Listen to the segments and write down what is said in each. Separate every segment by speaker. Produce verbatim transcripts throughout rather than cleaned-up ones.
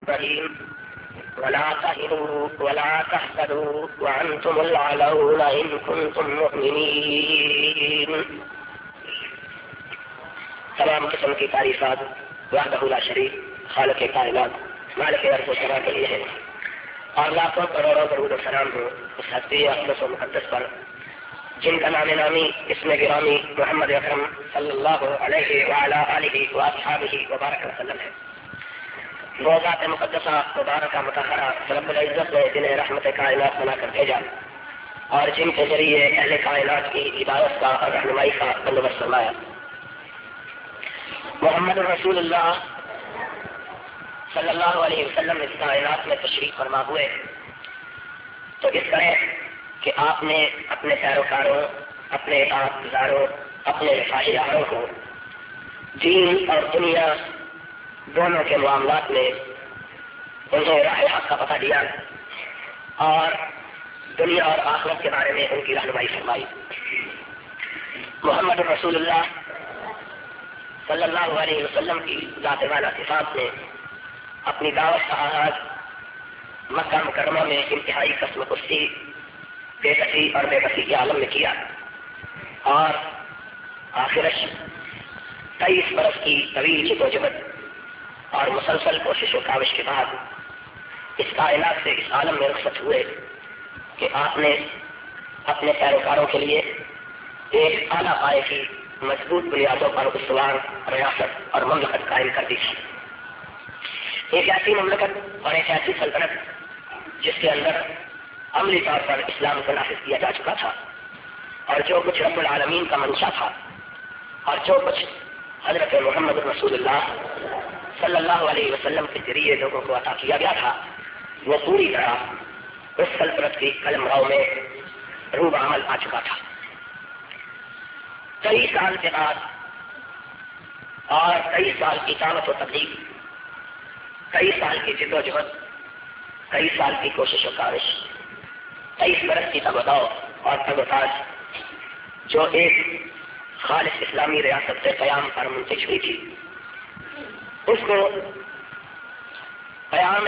Speaker 1: الرحيم ولا تهنوا ولا تحزنوا وأنتم الأعلون إن كنتم مؤمنين. تمام قسم کی تعریفات وحدہ لا شریک خالق کائنات مالک ارض و سما کے لیے ہے، اور لاکھوں کروڑوں درود و سلام ہو اس ہستی اقدس و مقدس پر جن کا نام نامی اسم گرامی محمد اکرم صلی اللہ علیہ وعلی آلہ واصحابہ وبارک وسلم ہے۔ وہ ذات مقدسہ مبارکہ مطہرہ رب العزت نے جنہیں رحمت کائنات بنا کر بھیجا اور جن کے ذریعے اہل کائنات کی ہدایت کا اور رہنمائی کا بندوبست فرمایا۔ محمد رسول اللہ صلی اللہ علیہ وسلم اس کائنات میں تشریف فرما ہوئے تو اس طرح کہ آپ نے اپنے پیروکاروں، اپنے اطاعت گزاروں، اپنے رفاہیاروں کو دین اور دنیا دونوں کے معاملات میں انہیں راہ حق کا پتہ دیا اور دنیا اور آخرت کے بارے میں ان کی رہنمائی فرمائی۔ محمد رسول اللہ صلی اللہ علیہ وسلم کی ذات والا صفات نے اپنی دعوت کا آغاز مکہ مکرمہ میں انتہائی قسم کشی، بے کسی اور بے بسی کے عالم میں کیا، اور آخرش تیئیس برس کی طویل جدوجہد اور مسلسل کوشش و کاوش کے بعد اس کائنات سے اس عالم میں رخصت ہوئے کہ آپ نے اپنے پیروکاروں کے لیے ایک اعلیٰ پائے کی مضبوط بنیادوں پر استوار ریاست اور مملکت قائم کر دی تھی۔ ایک ایسی مملکت اور ایک ایسی سلطنت جس کے اندر عملی طور پر اسلام کو نافذ کیا جا چکا تھا، اور جو کچھ رب العالمین کا منشا تھا اور جو کچھ حضرت محمد رسول اللہ صلی اللہ علیہ وسلم کے ذریعے لوگوں کو عطا کیا گیا تھا، وہ پوری طرح اس سلطنت کی قلمرو میں روح عمل آ چکا تھا۔ کئی سال کے بعد اور کئی سال کی دعوت و تبلیغ، کئی سال کی جد و جہد، کئی سال کی کوشش و کاوش، تیئیس برس کی تبداؤ اور تبتاج جو ایک خالص اسلامی ریاست سے قیام پر منتج ہوئی تھی، اس کو قیام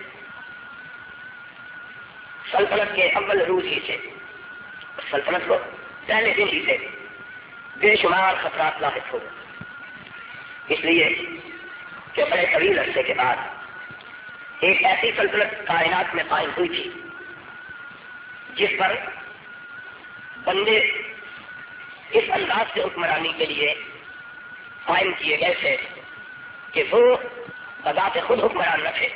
Speaker 1: سلطنت کے اول روز ہی سے، سلطنت کو پہلے دن ہی سے بے شمار خطرات لاحق ہوئے، اس لیے کہ بڑے طویل عرصے کے بعد ایک ایسی سلطنت کائنات میں قائم ہوئی تھی جس پر بندے اس انداز سے حکمرانی کے لیے قائم کیے گئے تھے کہ وہ بذات خود حکمران نہ تھے،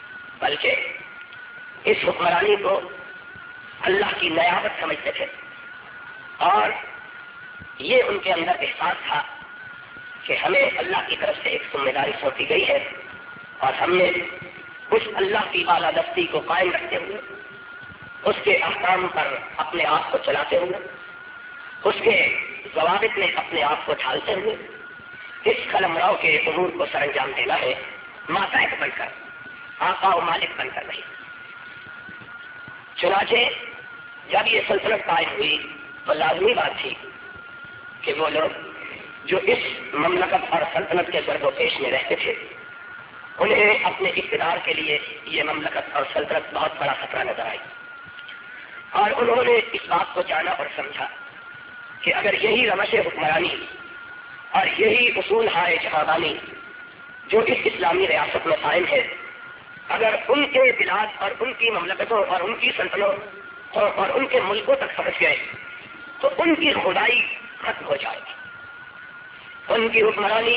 Speaker 1: بلکہ اس حکمرانی کو اللہ کی نیابت سمجھتے تھے، اور یہ ان کے اندر احساس تھا کہ ہمیں اللہ کی طرف سے ایک ذمہ داری سونپی گئی ہے، اور ہم نے اس اللہ کی بالادستی کو قائم رکھتے ہوئے، اس کے احکام پر اپنے آپ کو چلاتے ہوئے، اس کے ضوابط میں اپنے آپ کو ڈھالتے ہوئے اس قلمرو کے امور کو سر انجام دینا ہے، ماتحت بن کر، آقا و مالک بن کر نہیں۔ چنانچہ جب یہ سلطنت قائم ہوئی تو لازمی بات تھی کہ وہ لوگ جو اس مملکت اور سلطنت کے گرد و پیش میں رہتے تھے، انہیں اپنے اقتدار کے لیے یہ مملکت اور سلطنت بہت بڑا خطرہ نظر آئی، اور انہوں نے اس بات کو جانا اور سمجھا کہ اگر یہی روش حکمرانی اور یہی اصول ہائے جہادانی جو اس اسلامی ریاست میں قائم ہے، اگر ان کے بلاد اور ان کی مملکتوں اور ان کی سلطنتوں اور ان کے ملکوں تک پہنچ گئے تو ان کی خدائی ختم ہو جائے گی، ان کی حکمرانی،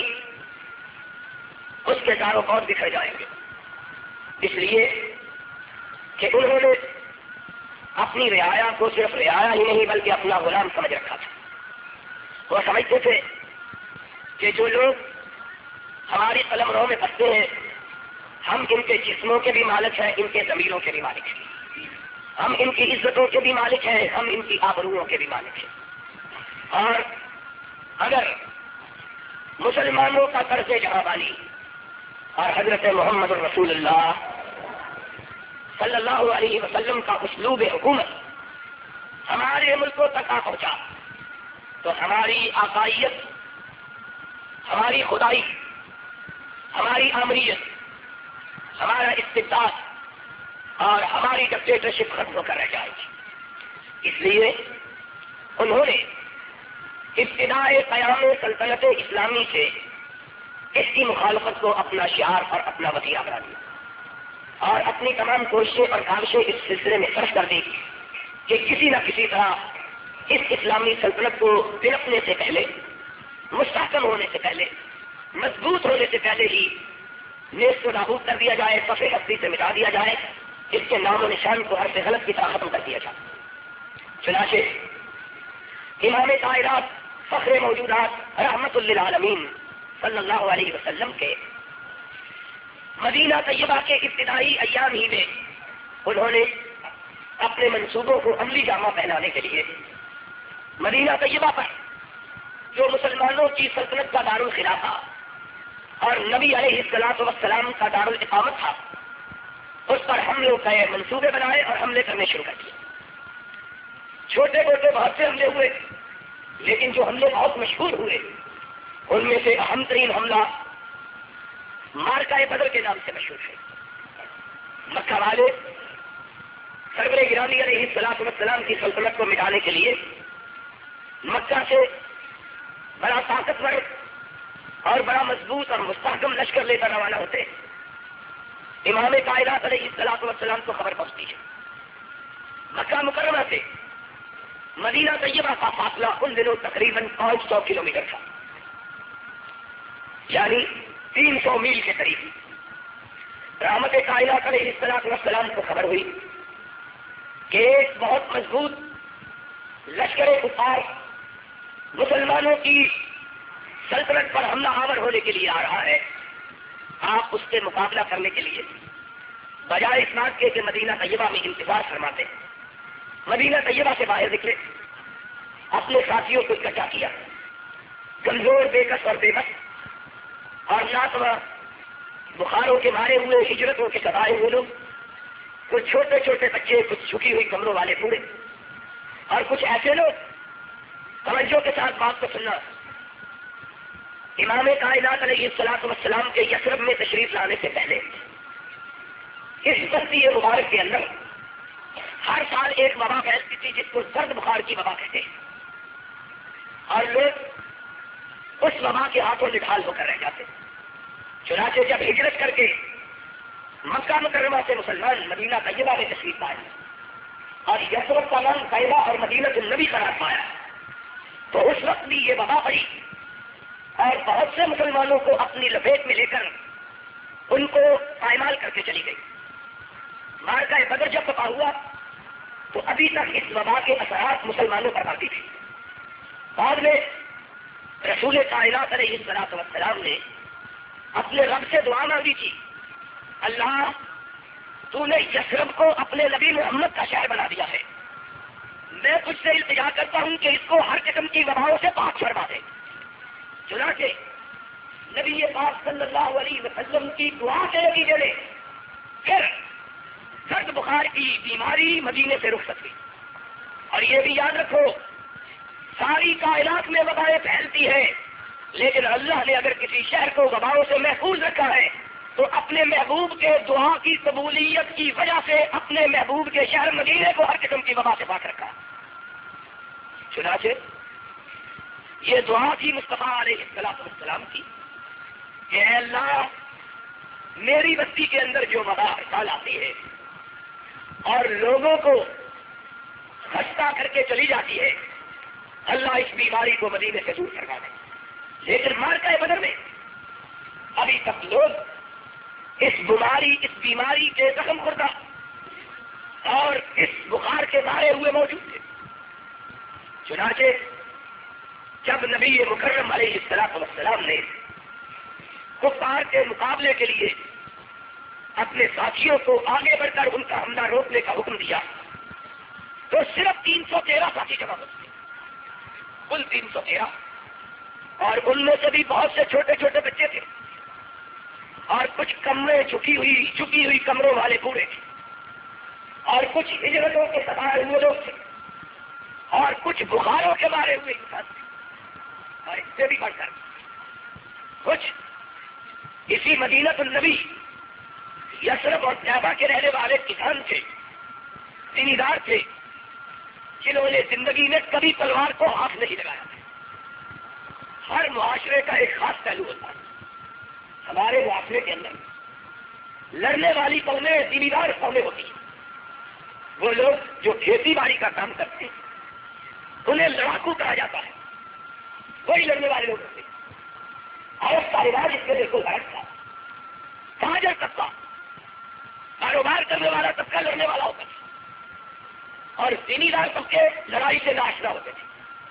Speaker 1: اس کے دار و کار بکھر جائیں گے۔ اس لیے کہ انہوں نے اپنی رعایا کو صرف رعایا ہی نہیں بلکہ اپنا غلام سمجھ رکھا تھا۔ وہ سمجھتے تھے کہ جو لوگ ہماری قلمرو میں بستے ہیں، ہم ان کے جسموں کے بھی مالک ہیں، ان کے ضمیروں کے بھی مالک ہیں، ہم ان کی عزتوں کے بھی مالک ہیں، ہم ان کی آبروؤں کے بھی مالک ہیں، اور اگر مسلمانوں کا طرز جہاں اور حضرت محمد رسول اللہ صلی اللہ علیہ وسلم کا اسلوب حکومت ہمارے ملکوں تک آ پہنچا تو ہماری آقائیت، ہماری خدائی، ہماری آمریت، ہمارا استبداد اور ہماری ڈکٹیٹرشپ ختم ہو کر رہ جائے گی۔ اس لیے انہوں نے ابتدائے قیام سلطنت اسلامی سے اس کی مخالفت کو اپنا شعار اور اپنا وسیلہ بنا دیا اور اپنی تمام کوششیں اور کاوشیں اس سلسلے میں صرف کر دی کہ کسی نہ کسی طرح اس اسلامی سلطنت کو پلکنے سے پہلے، مستحکم ہونے سے پہلے، مضبوط ہونے سے پہلے ہی نیست و نابود کر دیا جائے، صفحے ہستی سے مٹا دیا جائے، اس کے نام و نشان کو ہر سے غلط کی طرح ختم کر دیا جائے۔ چنانچہ امام کائنات فخر موجودات رحمت للعالمین صلی اللہ علیہ وسلم کے مدینہ طیبہ کے ابتدائی ایام ہی میں انہوں نے اپنے منصوبوں کو عملی جامہ پہنانے کے لیے مدینہ طیبہ پر، جو مسلمانوں کی سلطنت کا دارالخلافہ اور نبی علیہ الصلوۃ والسلام کا دارالاقامت تھا، اس پر حملوں کے منصوبے بنائے اور حملے کرنے شروع کر دیے۔ چھوٹے موٹے بہت سے حملے ہوئے، لیکن جو حملے بہت مشہور ہوئے ان میں سے اہم ترین حملہ مارکہ بدر کے نام سے مشہور ہے۔ مکہ والے سرور گرامی علیہ الصلوۃ والسلام کی سلطنت کو مٹانے کے لیے مکہ سے بڑا طاقتور اور بڑا مضبوط اور مستحکم لشکر لے کر روانہ ہوتے، امام کائنات علیہ الصلوۃ والسلام کو خبر پہنچتی ہے۔ مکہ مکرمہ سے مدینہ طیبہ کا فاصلہ ان دنوں تقریباً پانچ سو کلو میٹر تھا، یعنی تین سو میل کے قریب۔ رحمت کائنات علیہ الصلوۃ والسلام کو خبر ہوئی کہ ایک بہت مضبوط لشکر کفار مسلمانوں کی سلطنت پر حملہ آور ہونے کے لیے آ رہا ہے۔ آپ اس سے مقابلہ کرنے کے لیے بجائے اس بات کے کہ مدینہ طیبہ میں انتظار فرماتے، مدینہ طیبہ سے باہر نکلے، اپنے ساتھیوں کو اکٹھا کیا، کمزور، بے کس اور بے بس اور ناتوا بخاروں کے مارے ہوئے، ہجرتوں کے سدائے ہوئے لوگ، کچھ چھوٹے چھوٹے بچے، کچھ جھکی ہوئی کمروں والے بوڑھے اور کچھ ایسے لوگ توجہ کے ساتھ بات کو سننا۔ امام کائنات علیہ الصلوۃ والسلام کے یثرب میں تشریف لانے سے پہلے اس بستی مبارک کے اندر ہر سال ایک وبا پھیلتی تھی جس کو سرد بخار کی وبا کہتے ہیں، اور لوگ اس وبا کے ہاتھوں نڈھال ہو کر رہ جاتے۔ چنانچہ جب ہجرت کر کے مکہ مکرمہ سے مسلمان مدینہ طیبہ میں تشریف لائے اور یثرب کا نام طیبہ اور مدینہ النبی قرار پایا، تو اس وقت بھی یہ وبا پڑی اور بہت سے مسلمانوں کو اپنی لپیٹ میں لے کر ان کو پائمال کر کے چلی گئی۔ مارکہ بدر جب وقع ہوا تو ابھی تک اس وبا کے اثرات مسلمانوں پر باقی تھے۔ بعد میں رسول کائنات علیہ الصلوۃ والسلام نے اپنے رب سے دعا مانگی تھی، اللہ تو نے یثرب کو اپنے نبی محمد کا شہر بنا دیا ہے، میں تجھ سے التجا کرتا ہوں کہ اس کو ہر قسم کی وباؤں سے پاک فرما دے۔ چنانچہ نبی پاک صلی اللہ علیہ وسلم کی دعا کے نتیجے میں پھر سرد بخار کی بیماری مدینے سے رخصت ہوئی۔ اور یہ بھی یاد رکھو، ساری کائنات میں وبائیں پھیلتی ہیں، لیکن اللہ نے اگر کسی شہر کو وباؤں سے محفوظ رکھا ہے تو اپنے محبوب کے دعا کی قبولیت کی وجہ سے اپنے محبوب کے شہر مدینے کو ہر قسم کی وبا سے پاک رکھا۔ چنانچہ یہ دعا تھی مصطفیٰ علیہ الصلوۃ والسلام کی کہ اے اللہ، میری بستی کے اندر جو وبا ڈال آتی ہے اور لوگوں کو خستہ کر کے چلی جاتی ہے، اللہ اس بیماری کو مدینے سے دور کروا دے۔ لیکن مارکہ بدر میں ابھی تک لوگ اس بیماری اس بیماری کے زخم خوردہ اور اس بخار کے مارے ہوئے موجود تھے۔ چنانچہ جب نبی مکرم علیہ الصلوۃ والسلام نے کفار کے مقابلے کے لیے اپنے ساتھیوں کو آگے بڑھ کر ان کا حملہ روکنے کا حکم دیا تو صرف تین سو تیرہ ساتھی جمع ہوتے، کل تین سو تیرہ، اور ان میں سے بھی بہت سے چھوٹے چھوٹے بچے تھے اور کچھ کمرے جھکی ہوئی جھکی ہوئی کمروں والے بوڑھے تھے اور کچھ ہجرتوں کے سوائے ہوئے لوگ تھے اور کچھ بخاروں کے مارے ہوئے انسان تھے، اور اس سے بھی بڑھ کر کچھ اسی مدینہ النبی یثرب اور طیبہ کے رہنے والے کسان تھے، زمیندار تھے، جنہوں نے زندگی میں کبھی تلوار کو ہاتھ نہیں لگایا تھا۔ ہر معاشرے کا ایک خاص پہلو ہوتا ہے۔ ہمارے معاشرے کے اندر لڑنے والی قومیں زمیندار قومیں ہوتی ہیں۔ وہ لوگ جو کھیتی باڑی کا کام کرتے ہیں انہیں لڑاکو کہا جاتا ہے، وہی لڑنے والے لوگ ہوتے ہیں۔ عرب کا رواج اس کے بالکل غلط تھا۔ تاجر طبقہ، کاروبار کرنے والا طبقہ لڑنے والا ہوتا تھا، اور زمیندار طبقے لڑائی سے ناشنا ہوتے تھے۔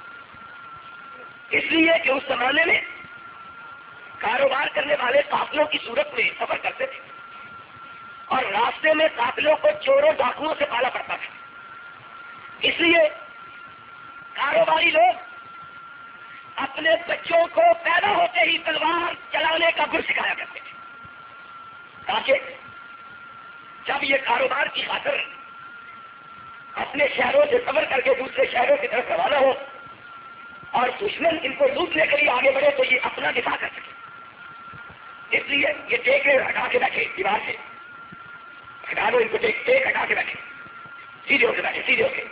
Speaker 1: اس لیے کہ اس زمانے میں کاروبار کرنے والے قافلوں کی صورت میں سفر کرتے تھے، اور راستے میں قافلوں کو چوروں ڈاکوؤں سے پالا پڑتا تھا۔ اس لیے کاروباری لوگ اپنے بچوں کو پیدا ہوتے ہی تلوار چلانے کا گر سکھایا کرتے تھے، تاکہ جب یہ کاروبار کی خاطر اپنے شہروں سے سفر کر کے دوسرے شہروں کی طرف روانہ ہو اور دشمن ان کو لوٹنے کے لیے آگے بڑھے تو یہ اپنا دفاع کر سکے۔ اس لیے یہ ٹیک ہٹا کے بیٹھے، دیوار سے ہٹا دو ان کو، ٹیک ٹیک ہٹا کے بیٹھے، سیدھے ہو کے بیٹھے، سیدھے ہو کے۔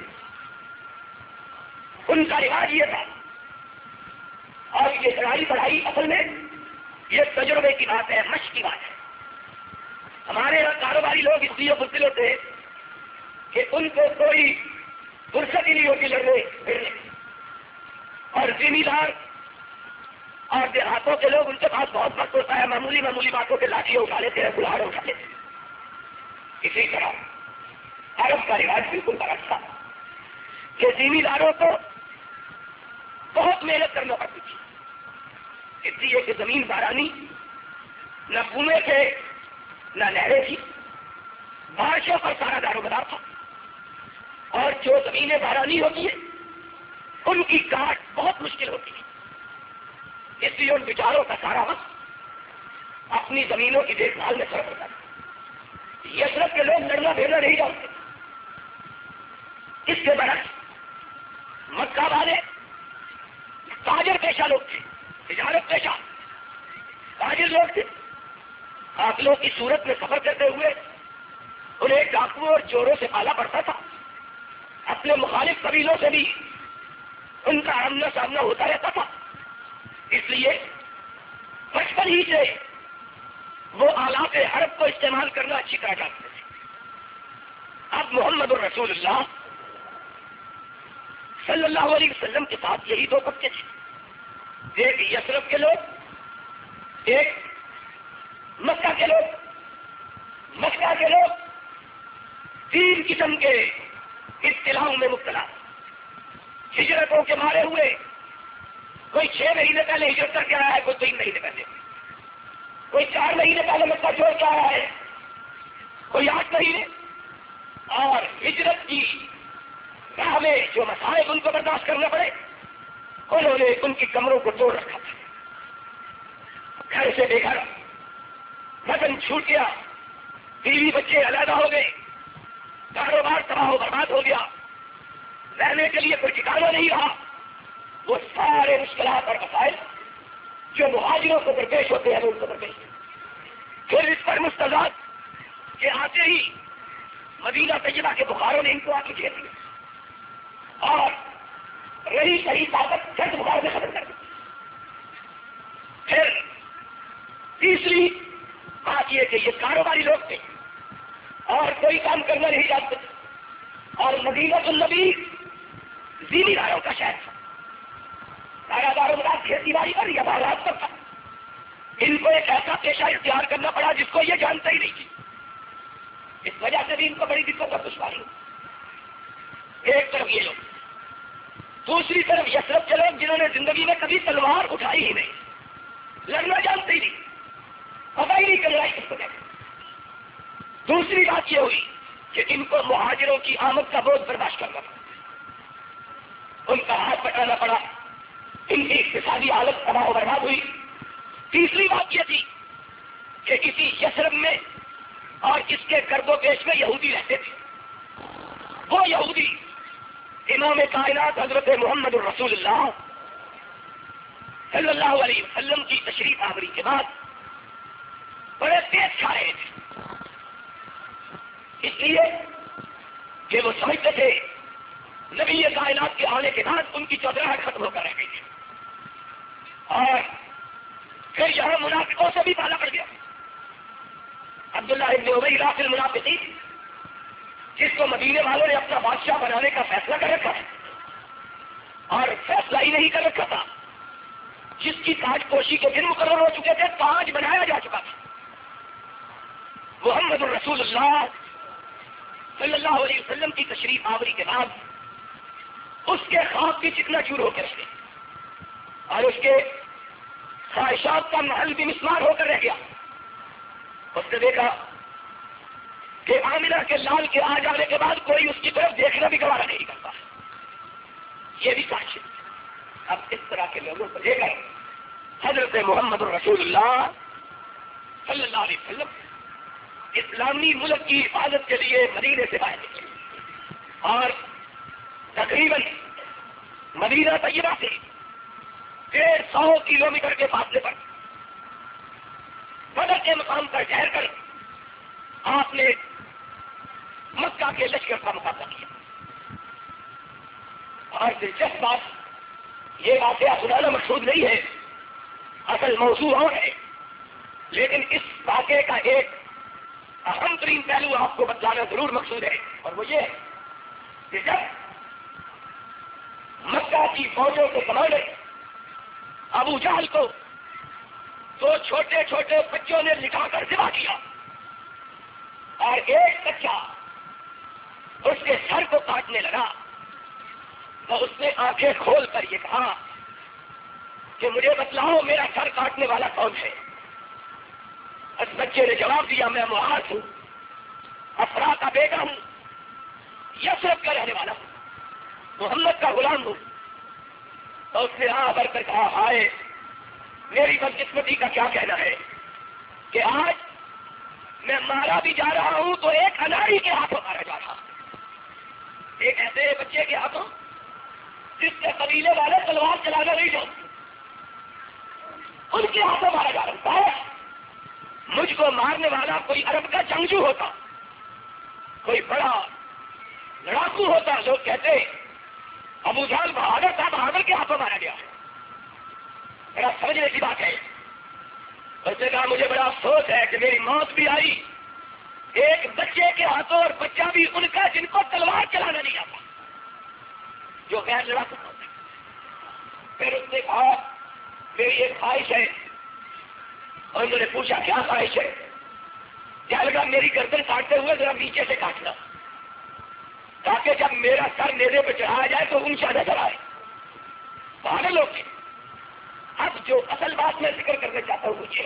Speaker 1: ان کا رواج یہ تھا، اور یہ چڑھائی پڑھائی اصل میں یہ تجربے کی بات ہے، مشق کی بات ہے۔ ہمارے یہاں کاروباری لوگ اس لیے مبتلا ہوتے ہیں کہ ان کو کوئی فرصت ہی نہیں ہوتی لڑنے پھرنے، اور زمیندار اور دیہاتوں کے لوگ ان کے پاس بہت وقت ہوتا ہے، معمولی معمولی باتوں کے لاٹھیاں اٹھا لیتے ہیں، کلاڑ اٹھا لیتے ہیں۔ اسی طرح عرب کا رواج بالکل برعکس تھا کہ زمینداروں کو بہت محنت کرنا پڑتی تھی، اس لیے کہ زمین بارانی، نہ کنویں تھے نہ نہریں تھی، بارشوں پر سارا دار و مدار تھا، اور جو زمینیں بارانی ہوتی ہیں ان کی کاٹ بہت مشکل ہوتی ہے۔ اس لیے ان بیچاروں کا سارا وقت اپنی زمینوں کی دیکھ بھال میں صرف ہوتا ہے۔ یثرب کے لوگ لڑنا بھیڑنا نہیں جانتے۔ اس کے برعکس مکہ والے تاجر پیشہ لوگ تھے، تجارت پیشہ تاجر لوگ تھے۔ قافلوں کی صورت میں سفر کرتے ہوئے انہیں ڈاکوؤں اور چوروں سے پالا پڑتا تھا، اپنے مخالف قبیلوں سے بھی ان کا آمنا سامنا ہوتا رہتا تھا۔ اس لیے بچپن ہی سے وہ آلات حرب کو استعمال کرنا اچھی طرح جانتے تھے۔ اب محمد الرسول اللہ صلی اللہ علیہ وسلم کے ساتھ یہی دو طبقے تھے، ایک یثرب کے لوگ، ایک مکہ کے لوگ۔ مکہ کے لوگ تین قسم کے اصطلاحوں میں مبتلا، ہجرتوں کے مارے ہوئے، کوئی چھ مہینے پہلے ہجرت کر کے آیا ہے، کوئی تین مہینے پہلے، کوئی چار مہینے پہلے مکہ چھوڑ کے آیا ہے، کوئی آٹھ مہینے، اور ہجرت کی راہ میں جو مسائل ان کو برداشت کرنا پڑے انہوں نے ان کی کمروں کو توڑ رکھا تھا، گھر سے بے گھر، وطن چھوٹ گیا، بیوی بچے علیحدہ ہو گئے، کاروبار تباہ و برباد ہو گیا، رہنے کے لیے کوئی ٹھکانہ نہیں رہا۔ وہ سارے مشکلات اور مسائل جو مہاجروں کو درپیش ہوتے ہیں وہ ان کو درپیش ہیں۔ پھر اس پر مستضاد کہ آتے ہی مدینہ طیبہ کے بخاروں نے ان کو آ کے گھیر دیا اور رہی صحیح طاقت جلد بخار میں ختم کر دی۔ پھر تیسری بات یہ کہ یہ کاروباری لوگ تھے اور کوئی کام کرنا نہیں جانتے، اور مدینہ النبی زمینداروں کا شہر تھا، سارا دار و مدار کھیتی باڑی پر یا باغات پر تھا۔ ان کو ایک ایسا پیشہ اختیار کرنا پڑا جس کو یہ جانتا ہی نہیں تھی، اس وجہ سے بھی ان کو بڑی دقت اور دشواری ہوئی۔ ایک طرف یہ لوگ، دوسری طرف یثرب کے لوگ جنہوں نے زندگی میں کبھی تلوار اٹھائی ہی نہیں، لڑنا جانتے ہی نہیں، پتہ ہی نہیں لڑائی کس کو کہتے۔ دوسری بات یہ ہوئی کہ ان کو مہاجروں کی آمد کا بوجھ برداشت کرنا پڑا، ان کا ہاتھ پکڑنا پڑا، ان کی اقتصادی حالت تباہ و برباد ہوئی۔ تیسری بات یہ تھی کہ کسی یثرب میں اور اس کے گرد و پیش میں یہودی رہتے تھے، وہ یہودی امام کائنات حضرت محمد الرسول اللہ صلی اللہ علیہ وسلم کی تشریف آوری کے بعد بڑے تیز کھا رہے تھے، اس لیے کہ وہ سمجھتے تھے نبی کائنات کے آنے کے بعد ان کی چودراہٹ ختم ہو کر رہ گئی ہے. اور پھر یہاں منافقوں سے بھی پالا پڑ گیا. عبداللہ ابن ابی راس المنافقین جس کو مدینے والوں نے اپنا بادشاہ بنانے کا فیصلہ کر رکھا ہے اور فیصلہ ہی نہیں کر رکھا تھا، جس کی تاج پوشی کے دن مقرر ہو چکے تھے، تاج بنایا جا چکا تھا، محمد الرسول اللہ صلی اللہ علیہ وسلم کی تشریف آوری کے بعد اس کے خواب بھی چکنا چور ہو کر رہ گئے اور اس کے خواہشات کا محل بھی مسمار ہو کر رہ گیا. اس نے دیکھا کہ آمنہ کے لال کے آ جانے کے بعد کوئی اس کی طرف دیکھنا بھی گوارا نہیں کرتا. یہ بھی سچ ہے. اب اس طرح کے لوگوں کو لے کر حضرت محمد الرسول اللہ صلی اللہ علیہ وسلم اسلامی ملک کی حفاظت کے لیے مدینے سے باہر نکلے اور تقریباً مدینہ طیبہ سے ڈیڑھ سو کلو میٹر کے فاصلے پر بدر کے مقام پر ٹھہر کر آپ نے مکہ کے لشکر کا مقابلہ کیا. اور دلچسپ بات یہ واقعہ سنانا مقصود نہیں ہے، اصل موضوع اور ہے، لیکن اس واقعے کا ایک اہم ترین پہلو آپ کو بتلانا ضرور مقصود ہے، اور وہ یہ ہے کہ جب مکہ کی فوجوں کے کمانڈر ابو جہل کو دو چھوٹے چھوٹے بچوں نے لٹا کر ذبح کیا اور ایک بچہ اس کے سر کو کاٹنے لگا تو اس نے آنکھیں کھول کر یہ کہا کہ مجھے بتلاؤ میرا سر کاٹنے والا کون ہے. اس بچے نے جواب دیا میں معاذ ہوں، افرا کا بیٹا ہوں، یثرب کا رہنے والا ہوں، محمد کا غلام ہوں. تو اس نے آ بڑھ کر کہا ہائے میری بدقسمتی کا کیا کہنا ہے کہ آج میں مارا بھی جا رہا ہوں تو ایک اناری کے ہاتھوں مارا جا رہا، ایک ایسے بچے کے ہاتھوں جس کے قبیلے والے تلوار چلانا نہیں جانتے، ان کے ہاتھوں مارا جا رہا ہے. مجھ کو مارنے والا کوئی عرب کا جنگجو ہوتا، کوئی بڑا لڑاکو ہوتا، لوگ کہتے ابو جہل بہادر تھا، بہادر کے ہاتھوں مارا گیا. بڑا سمجھنے کی بات ہے. اس نے کہا مجھے بڑا افسوس ہے کہ میری موت بھی آئی ایک بچے کے ہاتھوں، اور بچہ بھی ان کا جن کو تلوار چلانا نہیں آتا، جو غیر لڑاکو ہوتا. پھر اس نے کہا میری ایک خواہش ہے، اور انہوں نے پوچھا کیا خواہش ہے؟ کیا لگا میری گردن کاٹتے ہوئے ذرا نیچے سے کاٹنا تاکہ جب میرا سر نیزے پہ چڑھایا جائے تو اونچا نظر آئے. پاگل لوگ تھے. اب جو اصل بات میں ذکر کرنا چاہتا ہوں مجھے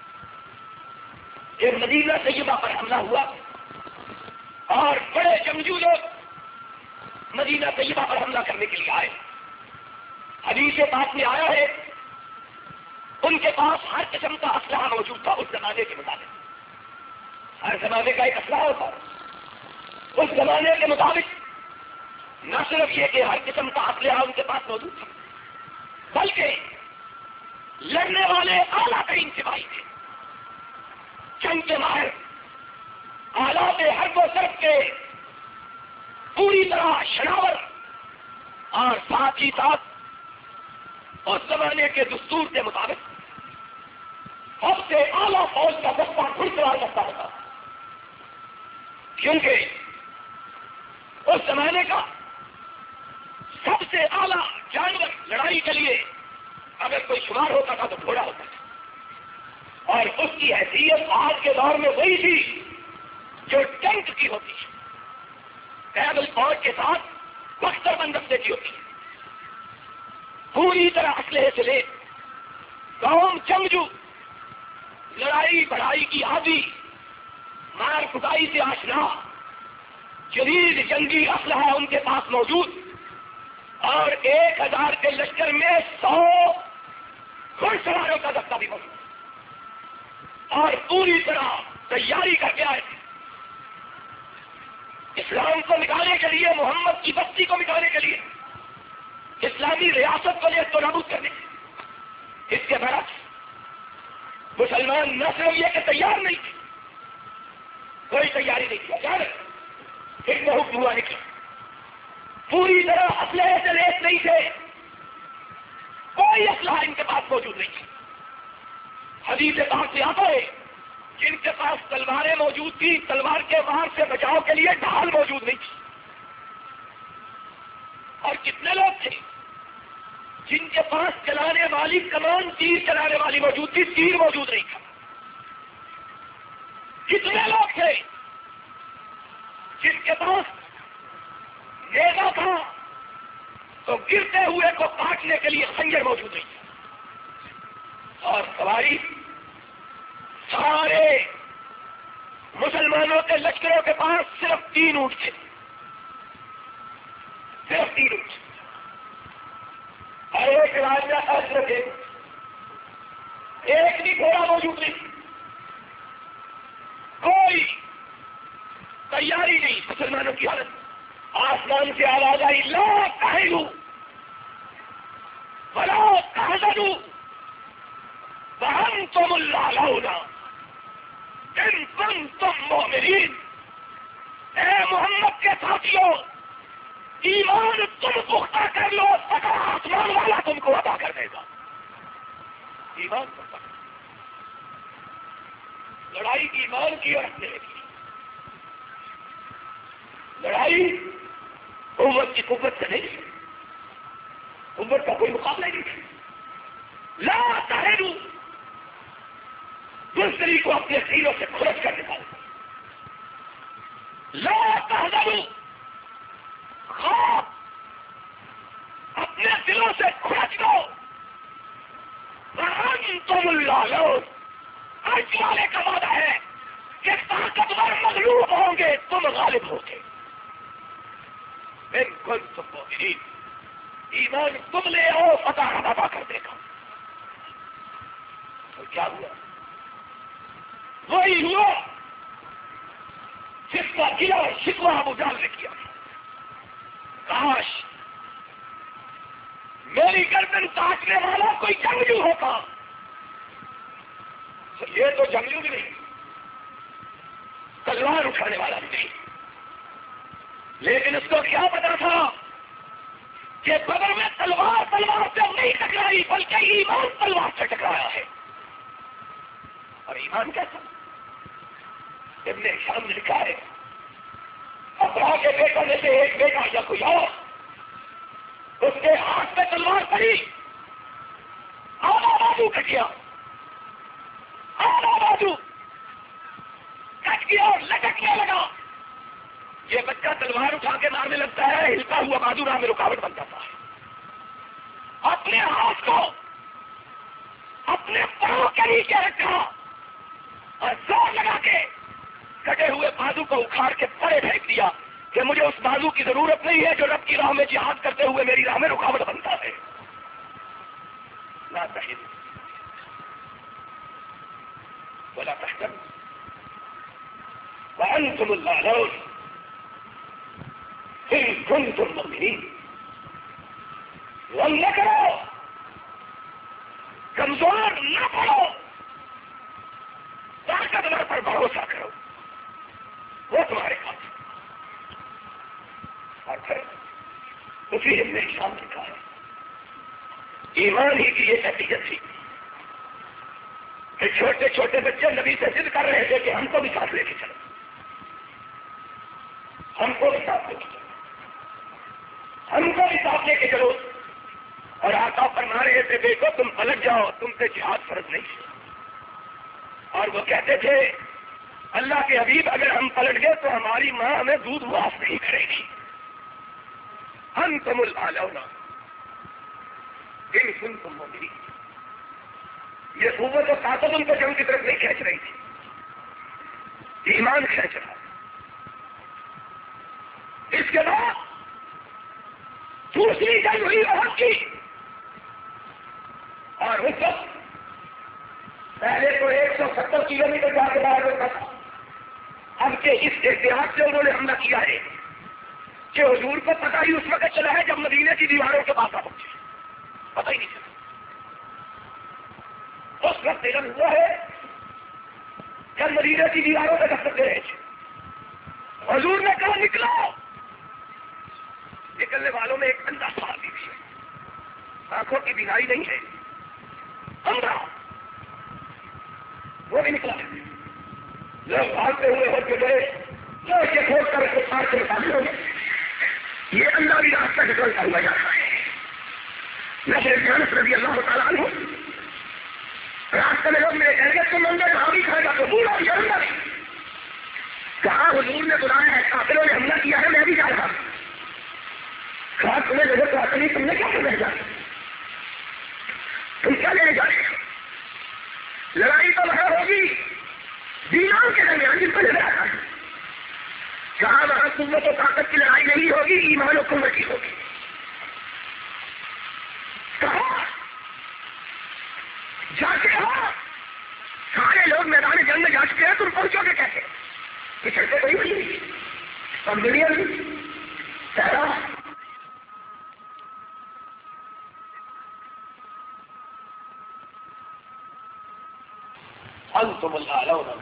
Speaker 1: یہ مدینہ طیبہ پر حملہ ہوا اور بڑے جنگجو لوگ مدینہ طیبہ پر حملہ کرنے کے لیے آئے. حدیث پاک میں آیا ہے ان کے پاس ہر قسم کا اسلحہ موجود تھا. اس زمانے کے مطابق ہر زمانے کا ایک اسلحہ ہوتا، اس زمانے کے مطابق نہ صرف یہ کہ ہر قسم کا اسلحہ ان کے پاس موجود تھا، بلکہ لڑنے والے اعلیٰ ترین سپاہی تھے، جنگ کے ماہر، آلات حرب و ضرب کے پوری طرح شناور، اور ساتھ ہی ساتھ اس زمانے کے دستور کے مطابق سب سے اعلیٰ فوج کا دستہ گھڑ سوار کرتا ہوتا، کیونکہ اس زمانے کا سب سے اعلیٰ جانور لڑائی کے لیے اگر کوئی شمار ہوتا تھا تو گھوڑا ہوتا تھا، اور اس کی حیثیت آج کے دور میں وہی تھی جو ٹینک کی ہوتی ہے، پیدل فوج کے ساتھ بختر بند رکھنے کی ہوتی ہے. پوری طرح اسلحے سے لے قوم جنگجو، لڑائی بڑھائی کی عادی، مار کٹائی سے آشنا، جدید جنگی اسلحہ ان کے پاس موجود، اور ایک ہزار کے لشکر میں سو گھڑ سواروں کا دستہ بھی موجود، اور پوری طرح تیاری کر کے آئے اسلام کو مٹانے کے لیے، محمد کی بستی کو مٹانے کے لیے، اسلامی ریاست کو لے تو نابود کرنے. اس کے برعکس مسلمان نہ صرف یہ کہ تیار نہیں تھے، کوئی تیاری نہیں کی. اچانک ایک بہت دھواں نکلا, پوری طرح اسلحے سے لیس نہیں تھے, کوئی اسلحہ ان کے پاس موجود نہیں تھی. حدیث پاک سے آتا ہے جن کے پاس تلواریں موجود تھی, تلوار کے وار سے بچاؤ کے لیے ڈھال موجود نہیں تھی. اور کتنے لوگ تھے جن کے پاس چلانے والی کمان, تیر چلانے والی موجود تھی, تیر موجود نہیں تھا. کتنے لوگ تھے جن کے پاس نیزا تھا تو گرتے ہوئے کو کاٹنے کے لیے خنجر موجود نہیں تھا. اور سواری سارے مسلمانوں کے لشکروں کے پاس صرف تین اونٹ تھے, صرف تین اونٹ. اور ایک راجا اجر تھے, ایک بھی گھوڑا موجود نہیں, کوئی تیاری نہیں. مسلمانوں کی حالت, آسمان سے آواز آئی, لا تہنوا ولا تحزنوا وانتم الاعلون ان کنتم مؤمنین. اے محمد کے ساتھیوں, ایمان تم پختہ کر لو, اگر آسمان والا تم کو عطا کر دے گا. ایمان پختہ, لڑائی ایمان کی اور اپنے کی. لڑائی قوت کی قوت سے نہیں, قوت کا کوئی مقابلہ نہیں. لا تہنوا, دوسری کو اپنے سینوں سے کھرچ کر نکالو. لا تحزنوا, خواب اپنے دلوں سے کھرچ دو. وانتم الاعلون, آج والے کا وعدہ ہے کہ طاقتور مغلوب ہوں گے, تم غالب ہوگے. ان کنتم مؤمنین, ایمان تم لے آؤ, فتح عطا کر دے گا. تو کیا ہوا؟ وہی ہوا جس کا کیا شکوہ ابو جہل نے کیا. کاش میری گردن کاٹنے والا کوئی جنگجو ہوتا. یہ تو جنگجو بھی نہیں, تلوار اٹھانے والا بھی نہیں, لیکن اس کو کیا پتا تھا کہ بدر میں تلوار تلوار سے نہیں ٹکرائی, بلکہ ایمان تلوار سے ٹکرایا ہے. اور ایمان کیسا؟ ابن شام نے لکھا ہے, ابراہ کے بیٹوں میں سے ایک بیٹا یا کوئی اور, اس کے ہاتھ میں تلوار پڑی, آدھا بازو کٹ گیا, آدھا بازو کٹ گیا اور لٹکنے لگا. یہ بچہ تلوار اٹھا کے مارنے لگتا ہے, ہلتا ہوا بازو راہ میں رکاوٹ بن جاتا ہے. اپنے ہاتھ کو اپنے پاؤں کے نیچے رکھا اور زور لگا کے کٹے ہوئے بازو کو اکھاڑ کے پرے پھینک دیا کہ مجھے اس بازو کی ضرورت نہیں ہے جو رب کی راہ میں جہاد کرتے ہوئے میری راہ میں رکاوٹ بنتا ہے. لا تہنوا ولا تحزنوا وانتم الاعلون ان کنتم مؤمنین. غم نہ کرو, کمزور نہ پڑو, طاقتور پر بھروسہ کرو, وہ تمہارے پاس. اور پھر اسی ابن ہشام نے کہا ایمان ہی کی یہ نتیجت تھی کہ چھوٹے چھوٹے بچے نبی سے ضد کر رہے تھے کہ ہم کو بھی ساتھ لے کے چلو, ہم کو بھی ساتھ لے کے چلو, ہم کو بھی ساتھ لے کے چلو. اور آقا فرما رہے تھے دیکھو تم پلٹ جاؤ, تم سے جہاد فرض نہیں ہے. اور وہ کہتے تھے اللہ کے حبیب اگر ہم پلٹ گئے تو ہماری ماں ہمیں دودھ واس نہیں کرے گی. انتم الاعلون ان کنتم مؤمنین. یہ قوت و طاقت ان کو جنگ کی طرف نہیں کھینچ رہی تھی, ایمان کھینچ رہا. اس کے بعد دوسری جنگ ہوئی احد کی, اور اس وقت پہلے تو ایک سو ستر کلو میٹر جا کے باہر ہوتا تھا, اب کے اس احتیاط سے انہوں نے حملہ کیا ہے کہ حضور کو پتہ ہی اس وقت چلا ہے جب مدینے کی دیواروں کے پاس آ پہنچے, پتہ ہی نہیں چلا. اس وقت علم ہوا ہے جب مدینے کی دیواروں پہ دستک دے رہے تھے. حضور نے کہا نکلو. نکلنے والوں میں ایک اندھا صحابی بھی ہے, آنکھوں کی بینائی نہیں ہے, اندھا, وہ بھی نکلا. لوگ بھاگتے ہوئے ہو کے گئے, لوگ یہ کھول کر کے پار سے نکالے ہوئے. یہ اندھا بھی راستہ نکلتا ہوا جاتا ہے. نشر انس رضی اللہ تعالیٰ عنہ راستے میں لوگ میرے کہہ گئے تم اندر کہاں بھی کھائے گا تو بولا یہ اندر کہاں حضور نے بلایا ہے, قاتلوں نے حملہ کیا ہے, میں بھی جا رہا. کہا تمہیں جگہ تو آتے نہیں, تم نے کیا کرنے جا رہے, تم کیا لینے جا رہے ہو؟ لڑائی تو وہاں ہوگی دینوں کے درمیان جن پر لڑا تھا. کہاں وہاں قوت و طاقت کی لڑائی نہیں ہوگی, ایمان و قوت کی ہوگی. کہا جا کے ہو, سارے لوگ میدان جنگ میں جا چکے ہیں, تم پہنچو گے کیسے؟ پچھڑتے کوئی نہیں, اب دنیا میں پہلا انتم الاعلون.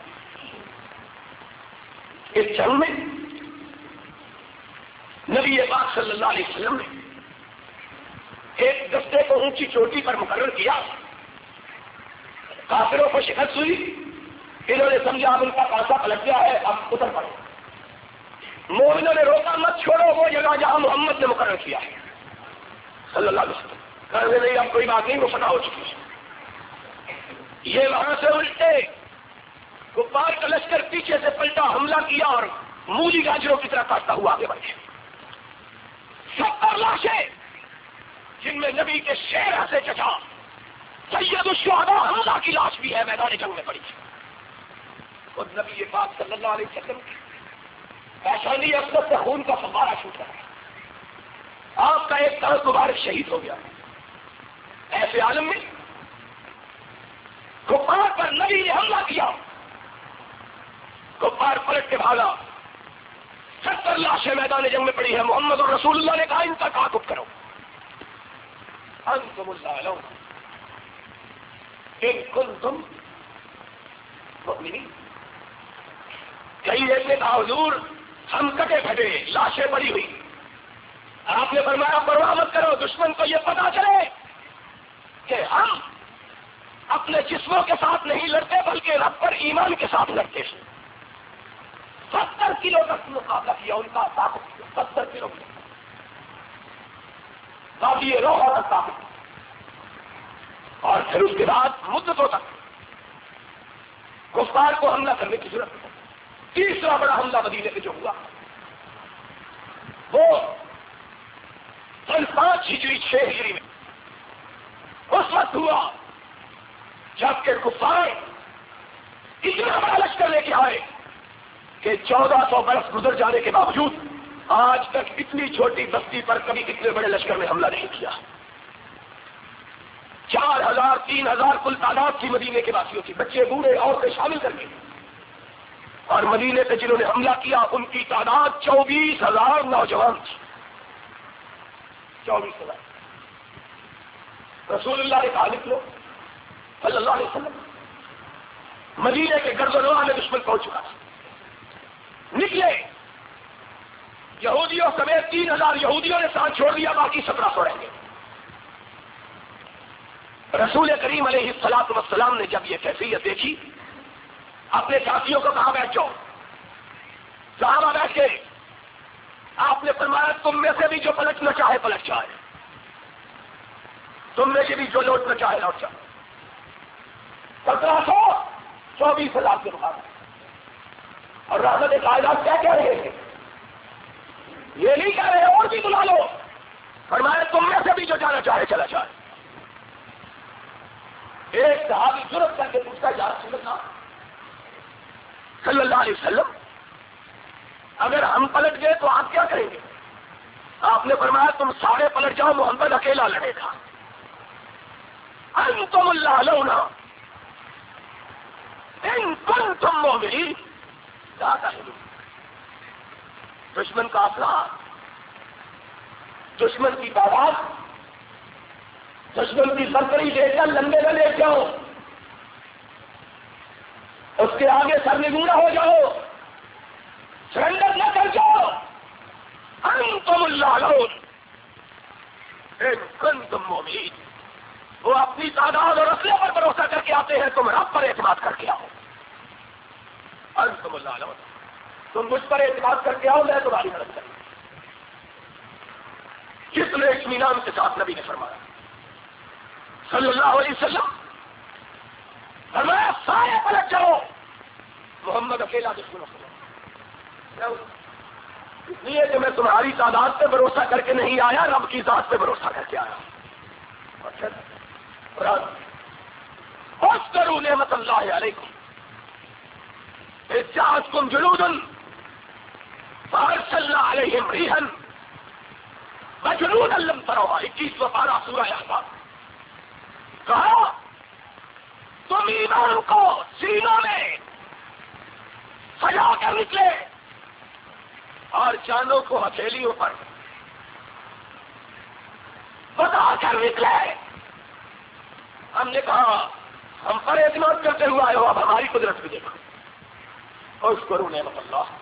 Speaker 1: اس جنگ میں نبی پاک صلی اللہ علیہ وسلم نے ایک دستے کو اونچی چوٹی پر مقرر کیا. کافروں کو شکست ہوئی, انہوں نے سمجھا اب ان کا پاسا پلٹ گیا ہے, اب اتر پڑو. مومنوں نے روکا مت چھوڑو وہ جگہ جہاں محمد نے مقرر کیا ہے صلی اللہ علیہ وسلم. کہنے نہیں اب کوئی بات نہیں, وہ فتح ہو چکی ہے. یہ وہاں سے الٹے کفار کا لشکر پیچھے سے پلٹا, حملہ کیا اور مولی گاجروں کی طرح کاٹتا ہوا آگے بڑھے. ستر لاشیں جن میں نبی کے شیر سے چچا سید الشہداء حمزہ کی لاش بھی ہے, میدان جنگ میں پڑی. اور نبی پاک صلی اللہ علیہ وسلم کی پیشانی اکثر سے خون کا فوارہ چھوٹ رہا ہے. آپ کا ایک طرف مبارک شہید ہو گیا. ایسے عالم میں کفار پر نبی نے حملہ کیا, کفار پلٹ کے بھاگا, ستر لاشیں میدان جنگ میں پڑی ہے. محمد رسول اللہ نے کہا ان کا تعاقب کرو. انتم الاعلون ان کنتم مؤمنین. کئی ایسے کہا حضور ہم کٹے پھٹے, لاشیں پڑی ہوئی. آپ نے فرمایا پرواہ مت کرو, دشمن کو یہ پتا چلے کہ ہم اپنے جسموں کے ساتھ نہیں لڑتے بلکہ رب پر ایمان کے ساتھ لڑتے ہیں. ستر کلو تک مقابلہ کیا ان کا طاقت, ستر کلو کافی روح تک طاقت, اور پھر اس کے بعد مدتوں تک کفار کو حملہ کرنے کی ضرورت ہے. تیسرا بڑا حملہ مدینے میں جو ہوا وہ سن پانچ ہجری چھ ہجری میں اس وقت ہوا جبکہ کفار اتنا بڑا لشکر لے کے آئے کہ چودہ سو برس گزر جانے کے باوجود آج تک اتنی چھوٹی بستی پر کبھی اتنے بڑے لشکر نے حملہ نہیں کیا. چار ہزار تین ہزار کل تعداد تھی مدینے کے واسیوں کی, بچے بوڑھے عورتیں شامل کر کے. اور مدینے پہ جنہوں نے حملہ کیا ان کی تعداد چوبیس ہزار نوجوان تھی. چوبیس ہزار. رسول اللہ نے کہا نکلو صلی اللہ علیہ وسلم. مدینے کے گرد و نواح میں دشمن پہنچ چکا تھا. نکلے, یہودیوں سمیت تین ہزار یہودیوں نے ساتھ چھوڑ دیا, باقی سترہ سو رہ گئے. رسول کریم علیہ الصلوۃ والسلام نے جب یہ کیفیت دیکھی اپنے ساتھیوں کو کہا بیٹھ جاؤ. صحابہ بیٹھ گئے. آپ نے فرمایا تم میں سے بھی جو پلٹنا چاہے پلٹ جائے, تم میں سے بھی جو لوٹنا چاہے لوٹ جائے. سترہ سو چوبیس ہزار کے مقابلے. اور رحمت کائنات کیا کہہ رہے ہیں, یہ نہیں کہہ رہے اور بھی بلا لو. فرمایا تم میں سے بھی جو جانا چاہے چلا جائے. ایک صحابی جرأت کر کے پوچھتا یا رسول اللہ صلی اللہ علیہ وسلم اگر ہم پلٹ گئے تو آپ کیا کریں گے؟ آپ نے فرمایا تم سارے پلٹ جاؤ, محمد اکیلا لڑے گا. انتم الاعلون ان کنتم مؤمنین. دشمن کا اسلحہ, دشمن کی تعداد, دشمن کی سرکڑی دے کر لمبے نہ لے جاؤ, اس کے آگے سر نگوڑا ہو جاؤ, سرنڈر نہ کر انتم اللاعون ان کنتم مؤمنین، وہ اپنی تعداد اور اسلحے پر بھروسہ کر کے آتے ہیں، تم رب پر اعتماد کر کے آؤ. انتم اللاعون، تم مجھ پر اعتماد کر کے آؤ، میں تمہاری مدد کروں. کتنے اطمینان کے ساتھ نبی نے فرمایا صلی اللہ علیہ وسلم، فرمایا سارے پلٹ جاؤ، محمد اکیلا دشمنوں سے. اس لیے کہ میں تمہاری تعداد پہ بھروسہ کر کے نہیں آیا، رب کی ذات پہ بھروسہ کر کے آیا. اذکروا نعمت اللہ علیکم اذ جاءتکم جنود فارسلنا علیہم ریحا وجنودا لم تروها، اکیسواں پارہ سورہ احزاب. کہا تم ایمان کو سینوں میں سجا کر نکلے اور جانوں کو ہتھیلیوں پر بتا کر نکلے. ہم نے کہا ہم پر اعتماد کرتے ہوئے آئے ہو، اب ہماری قدرت بھی دیکھو. اور اس کو نعمت اللہ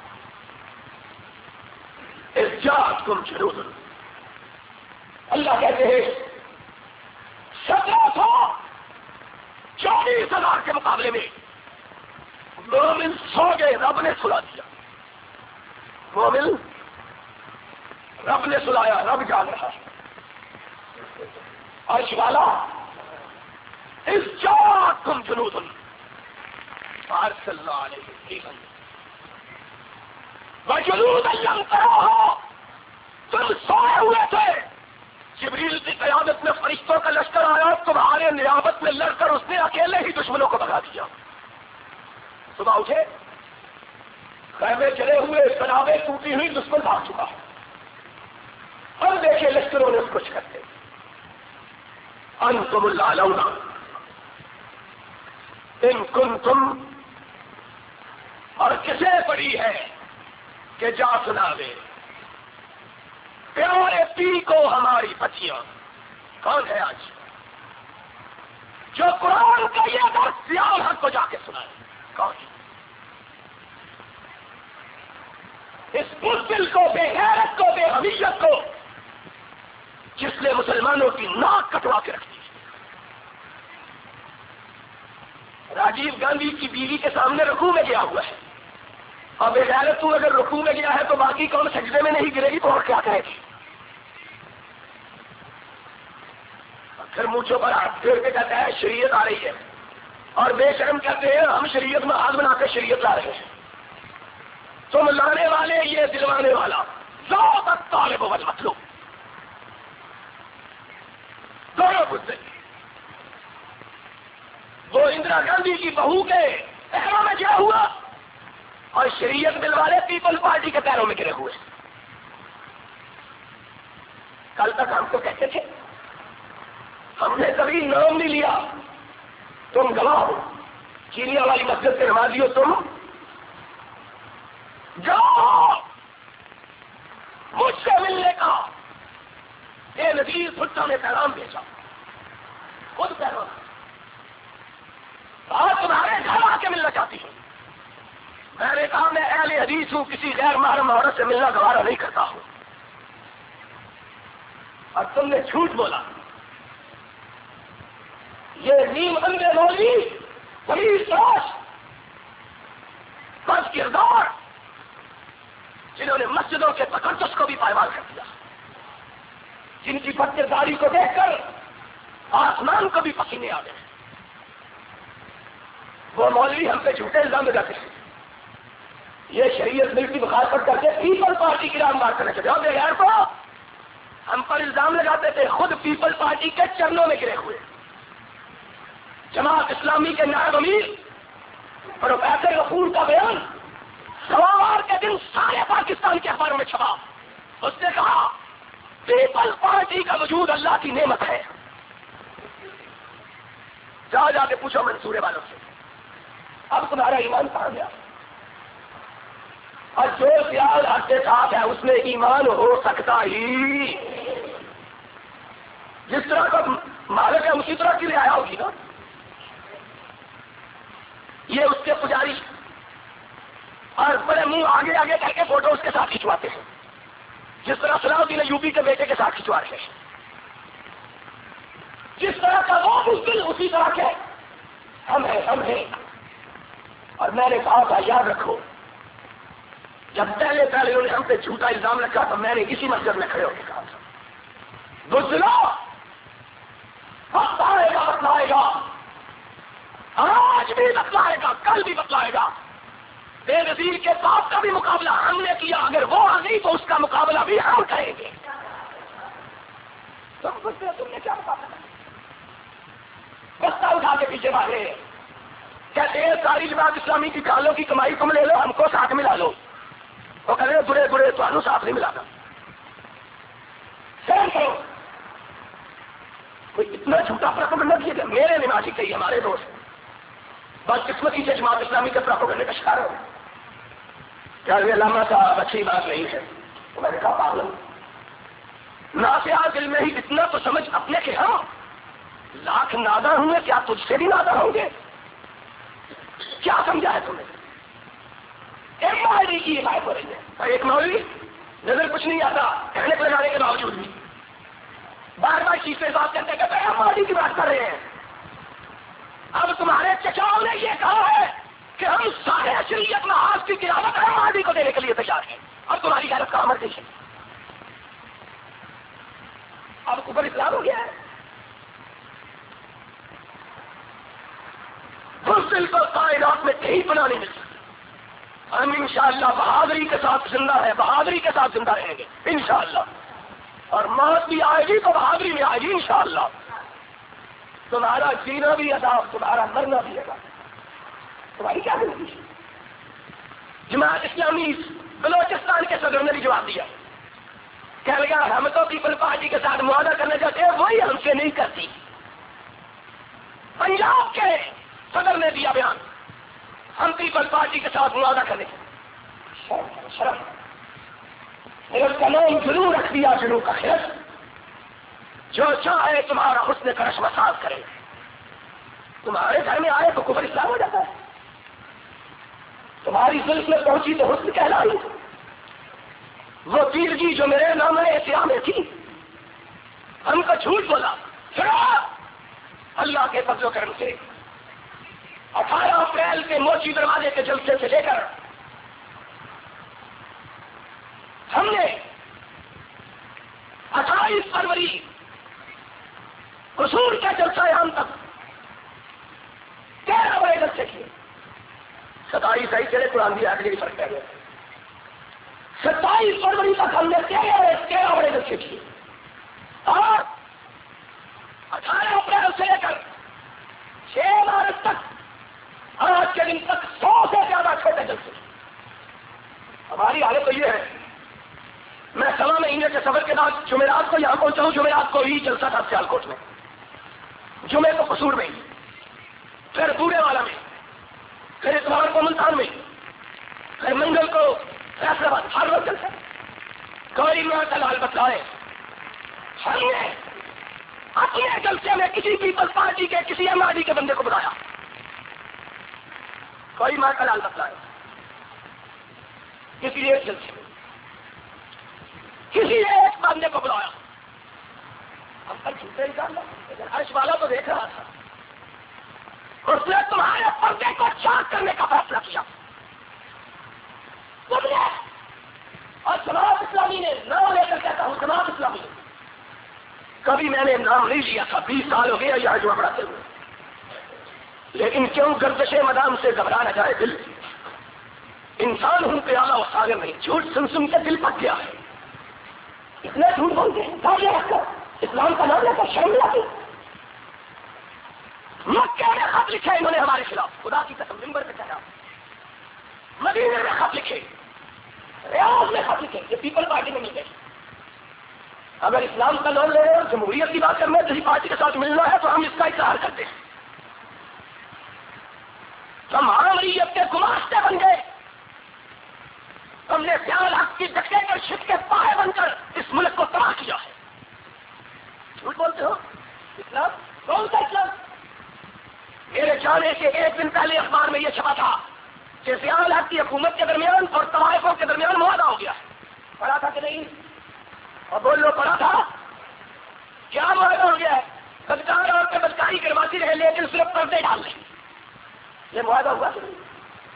Speaker 1: اذ جاءتکم جنود، اللہ کہتے ہیں سترہ سو چالیس ہزار کے مقابلے میں مومن سو گئے، رب نے سلا دیا. مومن رب نے سلایا، رب جان رہا ہے. عرش والا اذ جاءتکم جنود فارسلنا علیہم ریحا وجنودا لم تروها، تم سوئے ہوئے تھے، جبریل کی قیادت میں فرشتوں کا لشکر آیا، تمہارے نیابت میں لڑ کر اس نے اکیلے ہی دشمنوں کو بھگا دیا. صبح اٹھے، خیمے چلے ہوئے، تنابیں ٹوٹی ہوئی، دشمن بھاگ چکا. اور دیکھے لشکروں نے اس کو چھکتے. انتم اللاعون ان کنتم، اور کسے پڑی ہے کہ جا سناوے پیارے پی کو ہماری بچیاں. کون ہے آج جو قرآن کا یہ درس سیال حق کو جا کے سنائے؟ کون؟ اس بزدل کو، بے غیرت کو، بے حمیت کو، جس نے مسلمانوں کی ناک کٹوا کے رکھ دی. راجیو گاندھی کی بیوی کے سامنے رکوع میں گیا ہوا ہے، اور بے غیرت تو اگر رکوع میں گیا ہے تو باقی کون سجدے میں نہیں گرے گی تو اور کیا کرے گی؟ پھر مونچھوں پر ہاتھ پھیر کے کہتا ہے شریعت آ رہی ہے، اور بے شرم کہتے ہیں ہم شریعت میں ہاتھ بنا کے شریعت لا رہے ہیں. تم لانے والے، یہ دلوانے والا. ذوق الطالب والمطلوب، دونوں بزدل. وہ اندرا گاندھی کی بہو کے پیروں میں گرا ہوا، اور شریعت بل والے پیپل پارٹی کے پیروں میں گرے ہوئے. کل تک ہم کو کہتے تھے، ہم نے کبھی نام نہیں لیا، تم گواہ ہو، چینیا والی مسجد سے نمازی ہو، تم جاؤ مجھ سے ملنے کا. اے نذیر بھٹو نے پیغام بھیجا، خود پیغام، اور تمہارے گھر آ کے ملنا چاہتی ہوں. میں نے کہا میں اہل حدیث ہوں، کسی غیر محرم عورت سے ملنا گوارا نہیں کرتا ہوں. اور تم نے جھوٹ بولا. یہ نیم اندھے مولوی، پولیس سوچ، بد کردار، جنہوں نے مسجدوں کے تقدس کو بھی پائمال کر دیا، جن کی بد کرداری کو دیکھ کر آسمان کو بھی پسینے آ گئے. وہ مولوی ہم پہ جھوٹے الزام لگاتے ہیں. یہ شریعت مل کی مخالفت کر کے پیپل پارٹی کی رام بات کرنے کے جواب بغیر تو ہم پر الزام لگاتے تھے، خود پیپل پارٹی کے چرنوں میں گرے ہوئے. جماعت اسلامی کے نائب امیر پروفیسر غفور کا بیان سوموار کے دن سارے پاکستان کے اخباروں میں چھپا. اس نے کہا پیپل پارٹی کا وجود اللہ کی نعمت ہے. جا جا کے پوچھو منصورے والوں سے، اب تمہارا ایمان کہاں گیا؟ اور جو خیال حق کے ساتھ ہے اس میں ایمان ہو سکتا ہی. جس طرح کا مالک ہے اسی طرح کی رعایا ہوگی نا. یہ اس کے پجاری اور بڑے منہ آگے آگے کر کے فوٹو اس کے ساتھ کھنچواتے ہیں. جس طرح صلاح الدین ایوبی کے بیٹے کے ساتھ کھنچوا رہے ہیں، جس طرح کا وہ مشکل اسی طرح کے ہم ہیں ہم ہیں اور میں نے کہا تھا یاد رکھو، جب پہلے پہلے انہوں نے ہم پہ جھوٹا الزام رکھا تو میں نے اسی مسجد میں کھڑے ہو کے کہا تھا بزلو وقت آئے گا بتلائے گا، آج بھی بتلائے گا، کل بھی بتلائے گا، بے نظیر کے باپ کا بھی مقابلہ ہم نے کیا، اگر وہ آ گئی تو اس کا مقابلہ بھی ہم کریں گے۔ تم پوچھتے ہو تم نے کیا مقابلہ کرا؟ بستہ اٹھا کے پیچھے بھاگے، کہتے ہیں ساری جماعت اسلامی کی کالوں کی کمائی تم لے لو، ہم کو ساتھ ملا لو۔ وہ کہہ رہے برے برے تو ساتھ نہیں ملا تھا، کوئی اتنا جھوٹا پراپگنڈا نہ کیا۔ میرے نمازی کئی ہمارے دوست بس قسمتی سے جماعت اسلامی کے پراپگنڈے کا شکار ہو کیا علامہ صاحب اچھی بات نہیں ہے، تو میں نے کہا پاگل ناسیہ دل میں ہی اتنا تو سمجھ اپنے کہ ہم لاکھ نادہ ہوں گے، کیا تجھ سے بھی نادہ ہوں گے؟ کیا سمجھا ہے تم نے؟ ایک مولوی کی حمایت ہو رہی ہے، ایک مولوی نظر کچھ نہیں آتا کہنے کو لگانے کے باوجود بھی بار بار چیز سے بات کرتے کہتے ہیں ہم مولوی کی بات کر رہے ہیں۔ اب تمہارے چچاؤں نے یہ کہا ہے کہ ہم سارے شریعت میں آج کی قیامت ہم مولوی کو دینے کے لیے تیار ہیں، اب تمہاری غیرت کا عمر دیکھیں، اب اوپر اسلام ہو گیا ہے۔ دل کو کائنات میں کہیں پناہ نہیں مل سکتی، ہم انشاءاللہ بہادری کے ساتھ زندہ ہے، بہادری کے ساتھ زندہ رہیں گے انشاءاللہ، اور موت بھی آئے گی تو بہادری میں آئے گی انشاءاللہ۔ تمہارا جینا بھی عذاب، تمہارا مرنا بھی عذاب، تمہاری کیا زندگی ہے؟ جماعت اسلامی بلوچستان کے صدر نے بھی جواب دیا، کہہ لگا ہم تو پیپل پارٹی کے ساتھ معاہدہ کرنا چاہتے ہیں، وہی ہم سے نہیں کرتی۔ پنجاب کے صدر نے دیا بیان، ہم پیپل پارٹی کے ساتھ معاہدہ کریں، شرم خرس کا نام ضرور رکھ دیا، جنوں کا خرس، جو چاہے تمہارا حسن کرش مساز کرے، تمہارے گھر میں آئے تو کفر اسلام ہو جاتا ہے، تمہاری زلف میں پہنچی تو حسن کہلائی، وہ تیرگی جو میرے نام ہے اسلام میں تھی، ہم کو جھوٹ بولا، پھر اللہ کے فضل و کرم سے اٹھارہ اپریل کے موچی دروازے کے جلسے سے لے کر ہم نے اٹھائیس فروری قصور کے جلسہ یہاں تک تیرہ بڑے جلسے کیے، ستائیس آئی تیرے قرآن بھی آگے فرق پہ گئے، ستائیس فروری تک ہم نے تیرہ تیرہ بڑے جلسے کیے، اور اٹھارہ اپریل سے لے کر چھ مارچ تک آج کے دن تک سو سے زیادہ چھوٹے جلسے۔ ہماری حالت تو یہ ہے، میں سوا مہینے کے سفر کے بعد جمعرات کو یہاں پہنچا ہوں، جمعرات کو ہی جلسہ تھا سیالکوٹ میں، جمعے کو قصور میں، پھر بورے والا میں، پھر اتوار کو ملتان میں، پھر منگل کو فیصلہ آباد، ہر وقت جلسہ کوئی نہ دلال بتلائے۔ ہم نے اپنے جلسے میں کسی پیپلز پارٹی کے کسی ایم آر ڈی کے بندے کو بتایا، کوئی ماں کا لال بتلائے، کسی ایک جلسے میں کسی ایک بندے کو بلایا، ہم پر چھوٹے لیکن عرش والا تو دیکھ رہا تھا، اس نے تمہارے پردے کو چاک کرنے کا فیصلہ کیا، تم نے اور جماعت اسلامی نے نام لے کر کہتا ہوں جماعت اسلامی، کبھی میں نے نام نہیں لیا تھا، بیس سال ہو گیا یہاں جمعہ پڑھاتے ہوئے، لیکن کیوں گردش مدام سے گھبرا نہ جائے دل، انسان ہوں پیالہ و ساگر نہیں، جھوٹ سن سن کے دل پک گیا ہے، اتنے جھوٹ بولتے ہیں، داڑھی رکھ کر اسلام کا نام لے کر شرم لاتی، مکے میں خط لکھے انہوں نے ہمارے خلاف، خدا کی قسم ممبر پہ کہا، مدینے میں خط لکھے، ریاض میں خط لکھے، یہ پیپل پارٹی میں مل گئی، اگر اسلام کا نام لے رہے اور جمہوریت کی بات کرنا ہے کسی پارٹی کے ساتھ ملنا ہے تو ہم اس کا اظہار کرتے ہیں، ہم عامریت کے گماشتے بن گئے، ہم نے خیال حق کی ڈکے کر شک کے پائے بن کر اس ملک کو تباہ کیا ہے، جھوٹ بولتے ہو، اسلام کون سا اسلام؟ میرے جانے سے ایک دن پہلے اخبار میں یہ چھپا تھا کہ خیال حق کی حکومت کے درمیان اور طوائفوں کے درمیان معاہدہ ہو گیا ہے، پڑھا تھا کہ نہیں؟ اور بولو پڑا تھا کیا معاہدہ ہو گیا ہے؟ بدکار اور کے بدکاری کرواتی رہے لیکن صرف پردے ڈال دیں، یہ معاہدہ ہوا کہ نہیں؟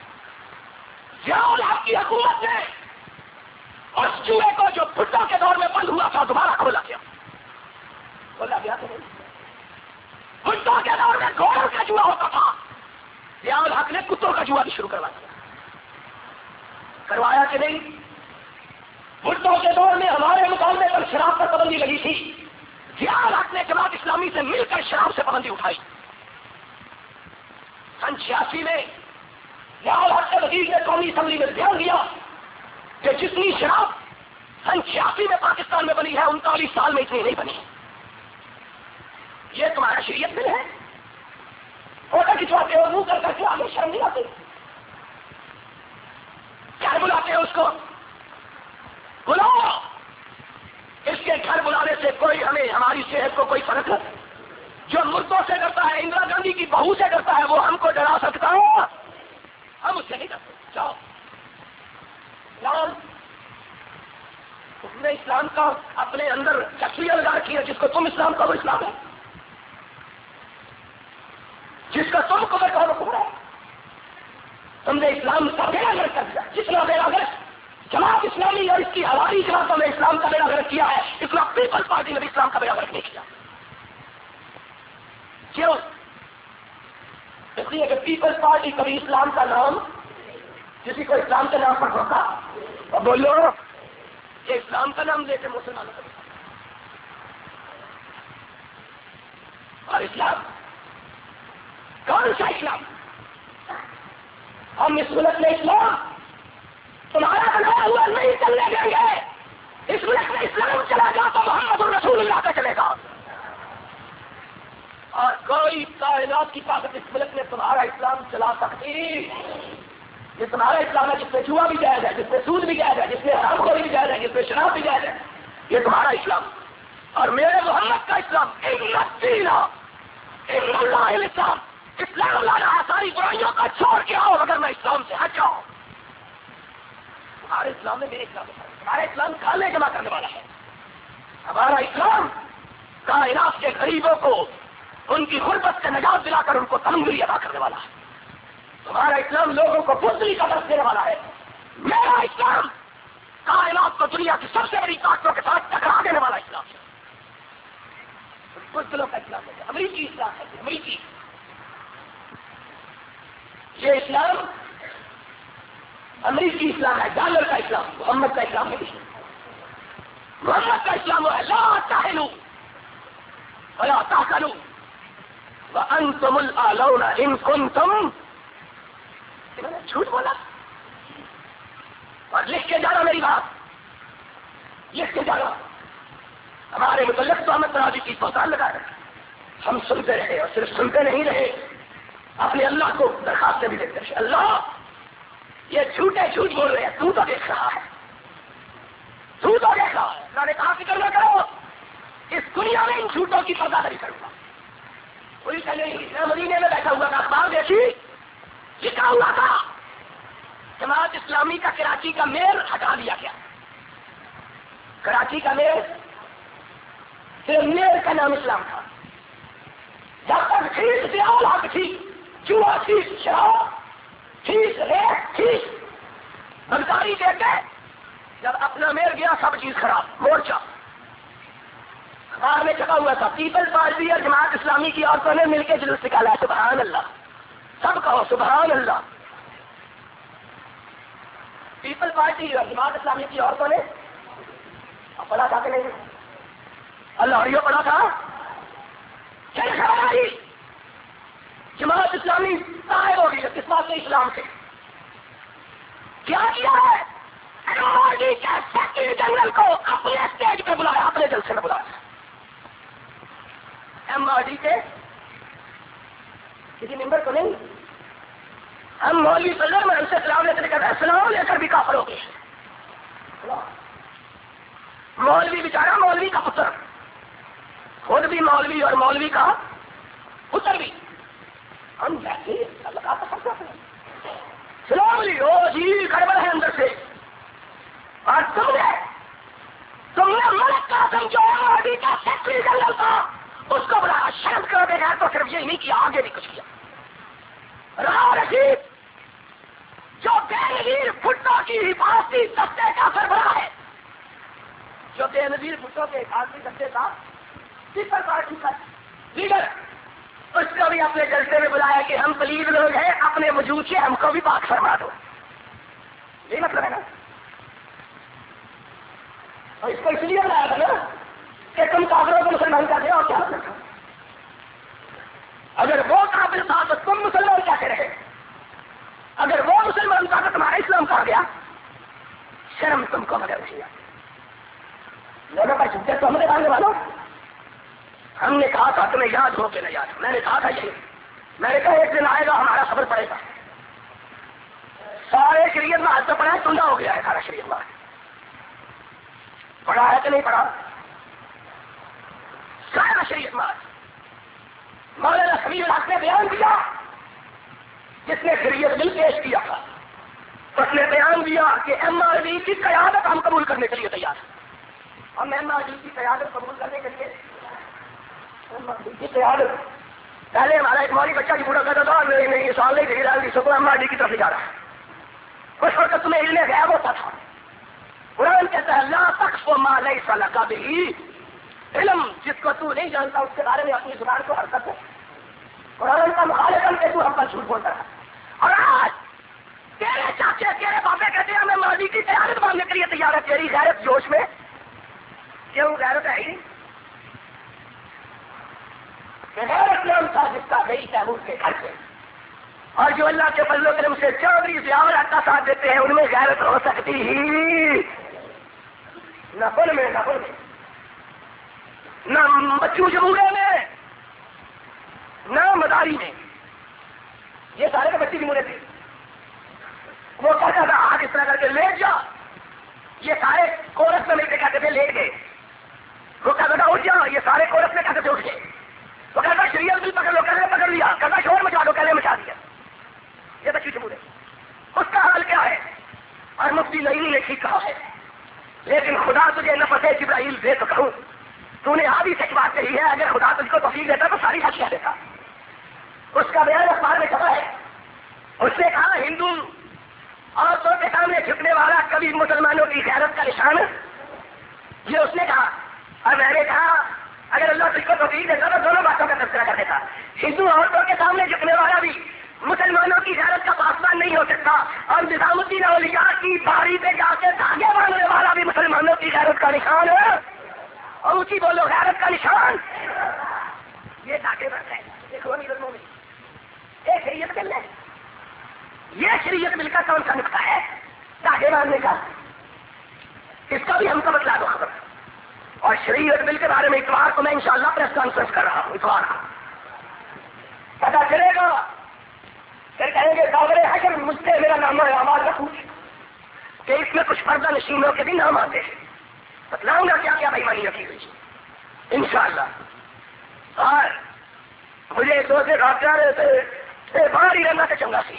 Speaker 1: جاؤ آپ کی حکومت نے اس چوہے کو جو بھٹو کے دور میں بند ہوا تھا دوبارہ کھولا کیا، کھولا گیا کہ نہیں؟ بھٹو کے دور میں گھوڑوں کا جوا ہوتا تھا، ضیاء الحق نے کتوں کا جوا بھی شروع کروا دیا، کروایا کہ نہیں؟ بھٹو کے دور میں ہمارے مقابلے پر شراب پر پابندی لگی تھی، ضیاء الحق نے جماعت اسلامی سے مل کر شراب سے پابندی اٹھائی۔ سن چھیاسی میں ضیاء الحق کے وزیر نے قومی اسمبلی میں دھیان دیا کہ جتنی شراب سن چھیاسی میں پاکستان میں بنی ہے انتالیس سال میں اتنی نہیں بنی، یہ تمہارا شریعت بل ہے؟ فوٹو کھنچواتے ہو منہ کر کر کے آگے شرم نہیں آتے؟ گھر بلاتے ہو اس کو، بلاؤ، اس کے گھر بلانے سے کوئی ہمیں ہماری صحت کو کوئی فرق ہے؟ جو مردوں سے ڈرتا ہے، اندرا گاندھی کی بہو سے ڈرتا ہے، وہ ہم کو ڈرا سکتا ہے؟ ہم اس سے نہیں ڈرتے۔ جاؤ اسلام، اس نے اسلام کا اپنے اندر شخصیت لگا رکھی ہے، جس کو تم اسلام کا وہ اسلام ہے، جس کا تم قبر کا وہ قبر ہے۔ تم نے اسلام کا بیڑا گرک کر دیا، جتنا بیڑا گرک جماعت اسلامی اور اس کی ہماری جماعتوں نے اسلام کا بیڑا گرک کیا ہے، اتنا پیپلز پارٹی نے بھی اسلام کا بیڑا گرک نہیں کیا۔ کیوں؟ اس لیے کہ پیپلز پارٹی کبھی اسلام کا نام کسی کو اسلام کے نام پر روکا اور بولو کہ اسلام کا نام لے کے مسلمانوں کو، اور اسلام کون سا اسلام؟ ہم اس ملک میں اسلام تمہارا بنایا ہوا نہیں چلنے دیں گے۔ اس ملک میں اسلام چلا گا تو محمد الرسول اللہ کا چلے گا، اور کوئی کائنات کی طاقت اس ملک میں تمہارا اسلام چلا سکتی؟ یہ تمہارا اسلام ہے جس میں جوا بھی جائز ہے، جس میں سود بھی جائز ہے، جس میں حرام خوری بھی جائز ہے، جس میں شراب بھی جائز ہے، یہ تمہارا اسلام۔ اور میرے محمد کا اسلام اسلام اسلام لانا ہے، ساری برائیوں کا چھوڑ کے آؤ، اگر میں اسلام سے ہٹ جاؤں۔ ہمارے اسلام میں میرے اسلام ہے، ہمارا اسلام کھانے جمع کرنے والا ہے، ہمارا اسلام کائنات کے غریبوں کو ان کی غربت سے نجات دلا کر ان کو تمنگری ادا کرنے والا ہے، ہمارا اسلام لوگوں کو بزدلی کا درس دینے والا ہے، میرا اسلام کائنات کو دنیا کی سب سے بڑی طاقتوں کے ساتھ ٹکرا دینے والا اسلام ہے، بزدلوں کا اسلام ہے، امریکی اسلام ہے، امریکی یہ اسلام امریکی اسلام ہے، ڈالر کا اسلام، محمد کا اسلام نہیں، محمد کا اسلام ہے لا تہنوا ولا تحزنوا وانتم الاعلون ان کنتم، میں نے جھوٹ بولا؟ اور لکھ کے جانا میری بات، لکھ کے جانا، ہمارے متعلق تو احمد راضی کی پہچان لگا رہے، ہم سنتے رہے اور صرف سنتے نہیں رہے، اپنے اللہ کو درخواستیں بھی دیتے رہے، اللہ یہ جھوٹے جھوٹ بول رہے ہیں، تو تو دیکھ رہا ہے، تو تو دیکھ رہا ہے، اللہ نے کہا فکر نہ کرو، اس دنیا میں ان جھوٹوں کی پردہ نہیں کروں گا۔ کوئی کہ نہیں، میں مدینے میں بیٹھا ہوا تھا، اخبار دیکھی، لکھا ہوا تھا جماعت اسلامی کا کراچی کا میئر ہٹا دیا گیا، کراچی کا میئر صرف میئر کا نام اسلام تھا، جب تک ٹھیک ضیاء الحق تھی، جوا تھی، شراب ٹھیک، ریٹ ٹھیک، بدکاری دے کے، جب اپنا میئر گیا سب چیز خراب، مورچہ اخبار میں چھپا ہوا تھا، پیپل پارٹی اور جماعت اسلامی کی عورتوں نے مل کے جلوس نکالا، سبحان اللہ، سب کہو سبحان اللہ، پیپل پارٹی اور جماعت اسلامی کی عورتوں نے پڑھا تھا کہ نہیں؟ اللہ یہ پڑھا تھا، چل خبر آئی جماعت اسلامی غائب ہو گئی کس بات سے؟ اسلام سے۔ کیا کیا ہے؟ مودی کے سیکرٹری جنرل کو اپنے اسٹیج پہ بلایا، اپنے جلسے میں بلایا، ایم آر ڈی کے کسی ممبر کو نہیں، ہم مولوی صلی اللہ علیہ وسلم سے سلام لے کر سلام لے کر بھی کافر ہو گئے، مولوی بیچارہ مولوی کا پتر، خود بھی مولوی اور مولوی کا پتر بھی، ہم بیٹھے اللہ کا پتر سلام لی، او جی گڑبڑ ہے اندر سے، اور تم نے تم نے ملک قاسم جو مہدی کا سیکٹری جنرل تھا اس کو بلایا، شرم کرو بغیر تو صرف یہی نہیں کیا، آگے بھی کچھ کیا. راؤ رشید جو بے نظیر بھٹو کی حفاظتی دستے کا سربراہ ہے، جو بے نظیر بھٹو کے حفاظتی دستے کا پیپل پارٹی کا لیڈر، اس کو بھی اپنے جلسے میں بلایا کہ ہم پلیز لوگ ہیں، اپنے وجود سے ہم کو بھی پاک فرما دو. یہ مطلب ہے نا. اور اس کو اس لیے بلایا تھا نا کہ تم کافروں کو مسلمان کہتے ہو اور کیا کرتے ہو. اگر وہ کافر تھا تو تم مسلمان کہتے رہے، اگر وہ مسلمان تھا تو تمہارا اسلام کہا گیا. شرم تم کو مگر اٹھی لوگوں کا شدت تو ہمارے آنے والوں. ہم نے کہا تھا تمہیں یاد ہو کہ نہ یاد ہو، میں نے کہا تھا یہی، میں نے کہا ایک دن آئے گا ہمارا خبر پڑے گا. سارے شریعت میں آج تو پڑھا ہے، ٹنڈا ہو گیا ہے سارا شریعت میں. پڑھا ہے کہ نہیں پڑھا؟ سارا شریعت میں مولانا سمیع الحق نے بیان دیا، جس نے شریعت بل پیش کیا تھا اس نے بیان دیا کہ ایم آر ڈی کی قیادت ہم قبول کرنے کے لیے تیار ہیں. ہم ایم آر ڈی کی قیادت قبول کرنے کے لیے ایم آر ڈی کی قیادت. پہلے ہمارا ایک مولوی بچہ کی بوڑھا کہتا تھا نہیں نہیں یہ سال نہیں دے رہا سو ایم آر ڈی کی طرف جا رہا ہے. اس وقت تمہیں علم غیب ہوتا تھا. قرآن کہتا ہے لا تقف ما لیس لک بہ، علم جس کو تو نہیں جانتا اس کے بارے میں اپنی زبان کو حرکت ہے. قرآن کا مخالف کر کے تو ہم پر جھوٹ بولتا ہے. اور آج تیرے چاچے تیرے بابے کہتے ہیں ہمیں ماضی کی قیادت مانگنے کے لیے تیار ہے. تیری غیرت جوش میں کیوں غیرت ہے ہی غیرت نام تھا جس کا گئی تیمور کے گھر سے. اور جو اللہ کے فضل و کرم سے چودھری ضیاء کا ساتھ دیتے ہیں ان میں غیرت ہو سکتی ہی نہ پل میں نہ پل میں نہ بچوں جمہورے میں نہ مداری میں. یہ سارے کے بچے جمہورے تھے. وہ کہتا تھا آج اس طرح کر کے لیٹ جا. یہ سارے کورس میں مل کے کہتے تھے لیٹ گئے. وہ کہتا تھا اٹھ جاؤ. یہ سارے کورس میں کہتے تھے اٹھ گئے. وہ کہتا شریعت بھی پکڑ لو، کہتے پکڑ لیا. کہتا شور مچا دو، کہتے مچا دیا. یہ بچی جمہورے اس کا حال کیا ہے؟ اور مفتی نعیمی نے ٹھیک کہا ہے لیکن خدا تجھے نفس جبرائیل دے تو کہوں تو نے آدھی سچ بات کہی ہے. اگر خدا تجھ کو توفیق دیتا تو ساری سچ کہہ دیتا. اس کا بیان اخبار میں چھپا ہے. اس نے کہا ہندو عورتوں کے سامنے جھکنے والا کبھی مسلمانوں کی غیرت کا نشان. یہ اس نے کہا. اور میں نے کہا اگر اللہ تجھ کو توفیق دیتا تو دونوں باتوں کا تذکرہ کر دیتا. ہندو عورتوں کے سامنے جھکنے والا بھی مسلمانوں کی غیرت کا پاسبان نہیں ہو سکتا، اور نظام الدین اولیاء کی باری پہ جا کے دھاگے باندھنے والا بھی مسلمانوں کی غیرت کا نشان ہے. اور اونچی بولو غیرت کا نشان. یہ دھاگے باندھ ہے. دیکھو نہیں ظلموں میں یہ شریعت مل ہے. یہ شریعت مل کر کون سا نقطہ ہے دھاگے باندھنے کا؟ اس کا بھی ہم کو بتلا دو خبر. اور شریعت مل کے بارے میں اتوار کو میں انشاءاللہ پریس کانفرنس کر رہا ہوں. اتوار کو پتا چلے گا. پھر کہیں گے کابر حشر مجھ سے میرا نام ہے آواز نہ پوچھ کہ اس میں کچھ پردہ نشینوں کے بھی نام آتے ہیں. بتلاؤں گا کیا کیا بےمانی رکھی ہوئی انشاءاللہ. اور مجھے ایک دوست رات کہہ رہے تھے باہر ہی رہنا تو چنگا سی.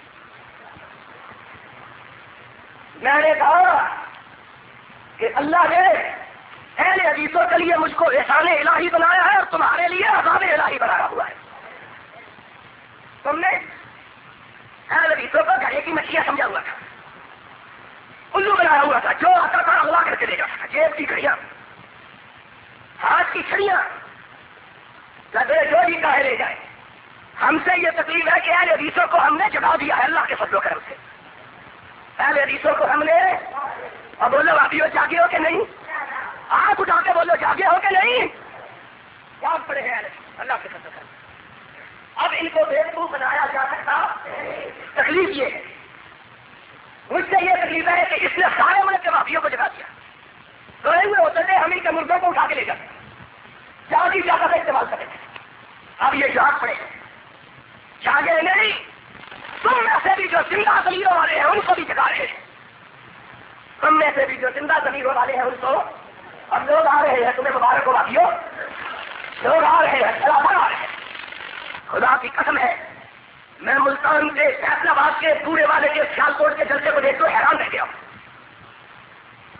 Speaker 1: میں نے کہا کہ اللہ نے اہل حدیثوں کے لیے مجھ کو احسان الہی بنایا ہے اور تمہارے لیے عذاب الہی بنایا ہوا ہے. تم نے اہل حدیثوں کو گھڑے کی مچھلیاں سمجھا ہوا تھا، الو بنایا ہوا تھا، جو آتا تھا اغوا کر کے لے جاتا تھا. جیب کی گھڑیاں، ہاتھ کی چھڑیاں، کدے جو جی کہے لے جائے. ہم سے یہ تکلیف ہے کہ اہل حدیثوں کو ہم نے جگا دیا ہے اللہ کے فضل و کرم سے. اہل حدیثوں کو ہم نے. اور بولو آپ ہو جاگے ہو کہ نہیں؟ آنکھ اٹھا کے بولو جاگے ہو کہ نہیں؟ جاگ پڑے ہیں اللہ کے فضل و کرم. اب ان کو بیوقوف بنایا جا سکتا. تکلیف یہ ہے، مجھ سے یہ تکلیف ہے کہ اس نے سارے ملک کے مافیوں کو جگا دیا. سوئے ہوئے ہوتے تھے ہم ان کے مردوں کو اٹھا کے لے جاتے، جاگی جاگا کا استعمال کرتے تھے. اب یہ جاگ پڑے جاگے نہیں. تم میں سے بھی جو زندہ زمیروں والے ہیں ان کو بھی جگا رہے ہیں. تم میں سے بھی جو زندہ زمیروں والے ہیں ان کو. اب لوگ آ رہے ہیں تمہیں مبارک ہو بھائیو، لوگ آ رہے ہیں خلافت آ رہے ہیں. خدا کی قسم ہے میں ملتان کے فیصلہ آباد کے پورے والے کے سیال کوٹ کے جلسے کو دیکھ تو حیران رہ گیا.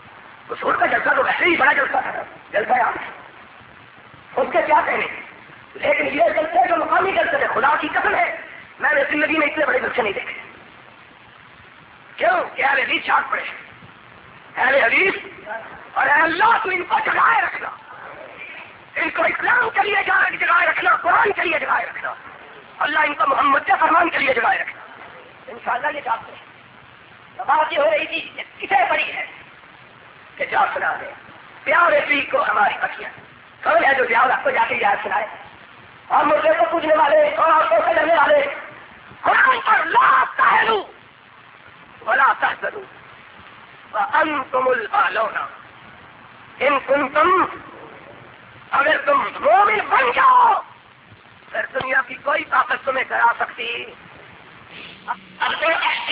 Speaker 1: اصول کا جلسہ تو ویسے ہی بڑا جلسہ تھا، جلسہ یاد اس کے کیا کہنے، لیکن یہ جلسے جو مقامی جلسے تھے، خدا کی قسم ہے میں نے زندگی میں اتنے بڑے جلسے نہیں دیکھے. کیوں کہ اہل حدیث چاٹ پڑے، اہل حدیث اور اے اللہ تو ان کو جگائے رکھنا، ان کو اسلام کے لیے جگائے رکھنا، قرآن کے لیے جگائے رکھنا، اللہ ان کو محمد کے فرمان کے لیے جگائے رکھنا. انشاءاللہ یہ چاہتے ہیں. تو بات یہ ہو رہی تھی کسے بڑی ہے کہ جا سنا دے پیارے پی کو ہماری پکیاں. کون ہے جو پیار آپ کو جا کے یاد سنائے؟ اور مردے کو پوچھنے والے اور آنکھوں سے لڑنے والے قرآن پر لا تہنوا ولا تحزنوا وانتم الاعلون ان کنتم، اگر تم مومن بن جاؤ پھر دنیا کی کوئی طاقت تمہیں کرا سکتی. اب تو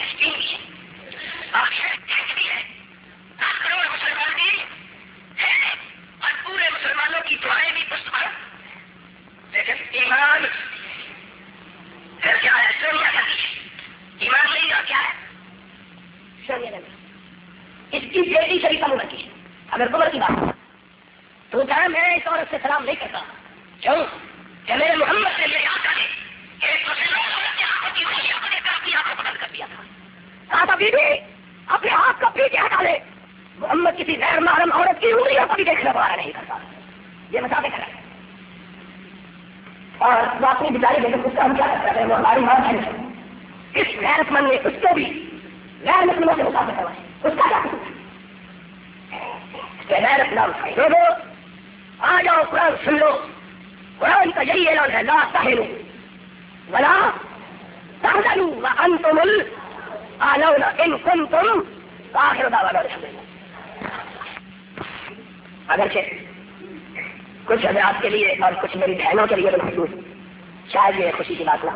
Speaker 1: کروڑ مسلمان بھی ہے اور پورے مسلمانوں کی دعائیں بھی پشت پر، لیکن ایمان پھر کیا ہے؟ سونیا گاندھی ایمان نہیں اور کیا ہے؟ سونیا گاندھی اس کی بیٹی شریفہ عمر کی. اگر عمر کی بات تو کہا میں اس عورت سے سلام نہیں کرتا. کیوں کہ میرے محمد سے یہ یاد کرے ایک بدل کر دیا تھا. کہا تھا بیوی اپنے ہاتھ کا پیچھے ہٹا لے، محمد کسی غیر محرم عورت کی انگلیوں کو بھی دیکھنے والا نہیں کرتا. یہ مسافے کرا اور وہ اپنی بیچاری بیگم اس کا ہم کیا کرتے ہیں؟ وہ ہماری ماں بہن ہے. اس غیرت مند نے اس کو بھی غیر مسلموں سے مسافر کروائے. اس کا کیا قصور ہے؟ غیرت نام کھائی دو دو آ جاؤ قرآن سن لو. قرآن کا یہی اعلان ہے لا تہنوا ولا تحزنوا وانتم الاعلون ان کنتم. آخر دعوانا الحمدللہ. اگرچہ کچھ حضرات کے لیے اور کچھ میری بہنوں کے لیے بالخصوص شاید یہ خوشی کی بات نہ ہو،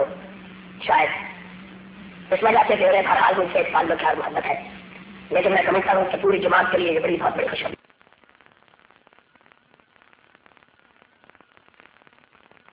Speaker 1: شاید اس وجہ سے میرے ہر حال ان سے تعلق ہے، محبت ہے، لیکن میں سمجھتا ہوں کہ پوری جماعت کے لیے یہ بڑی بہت بڑی خوشخبری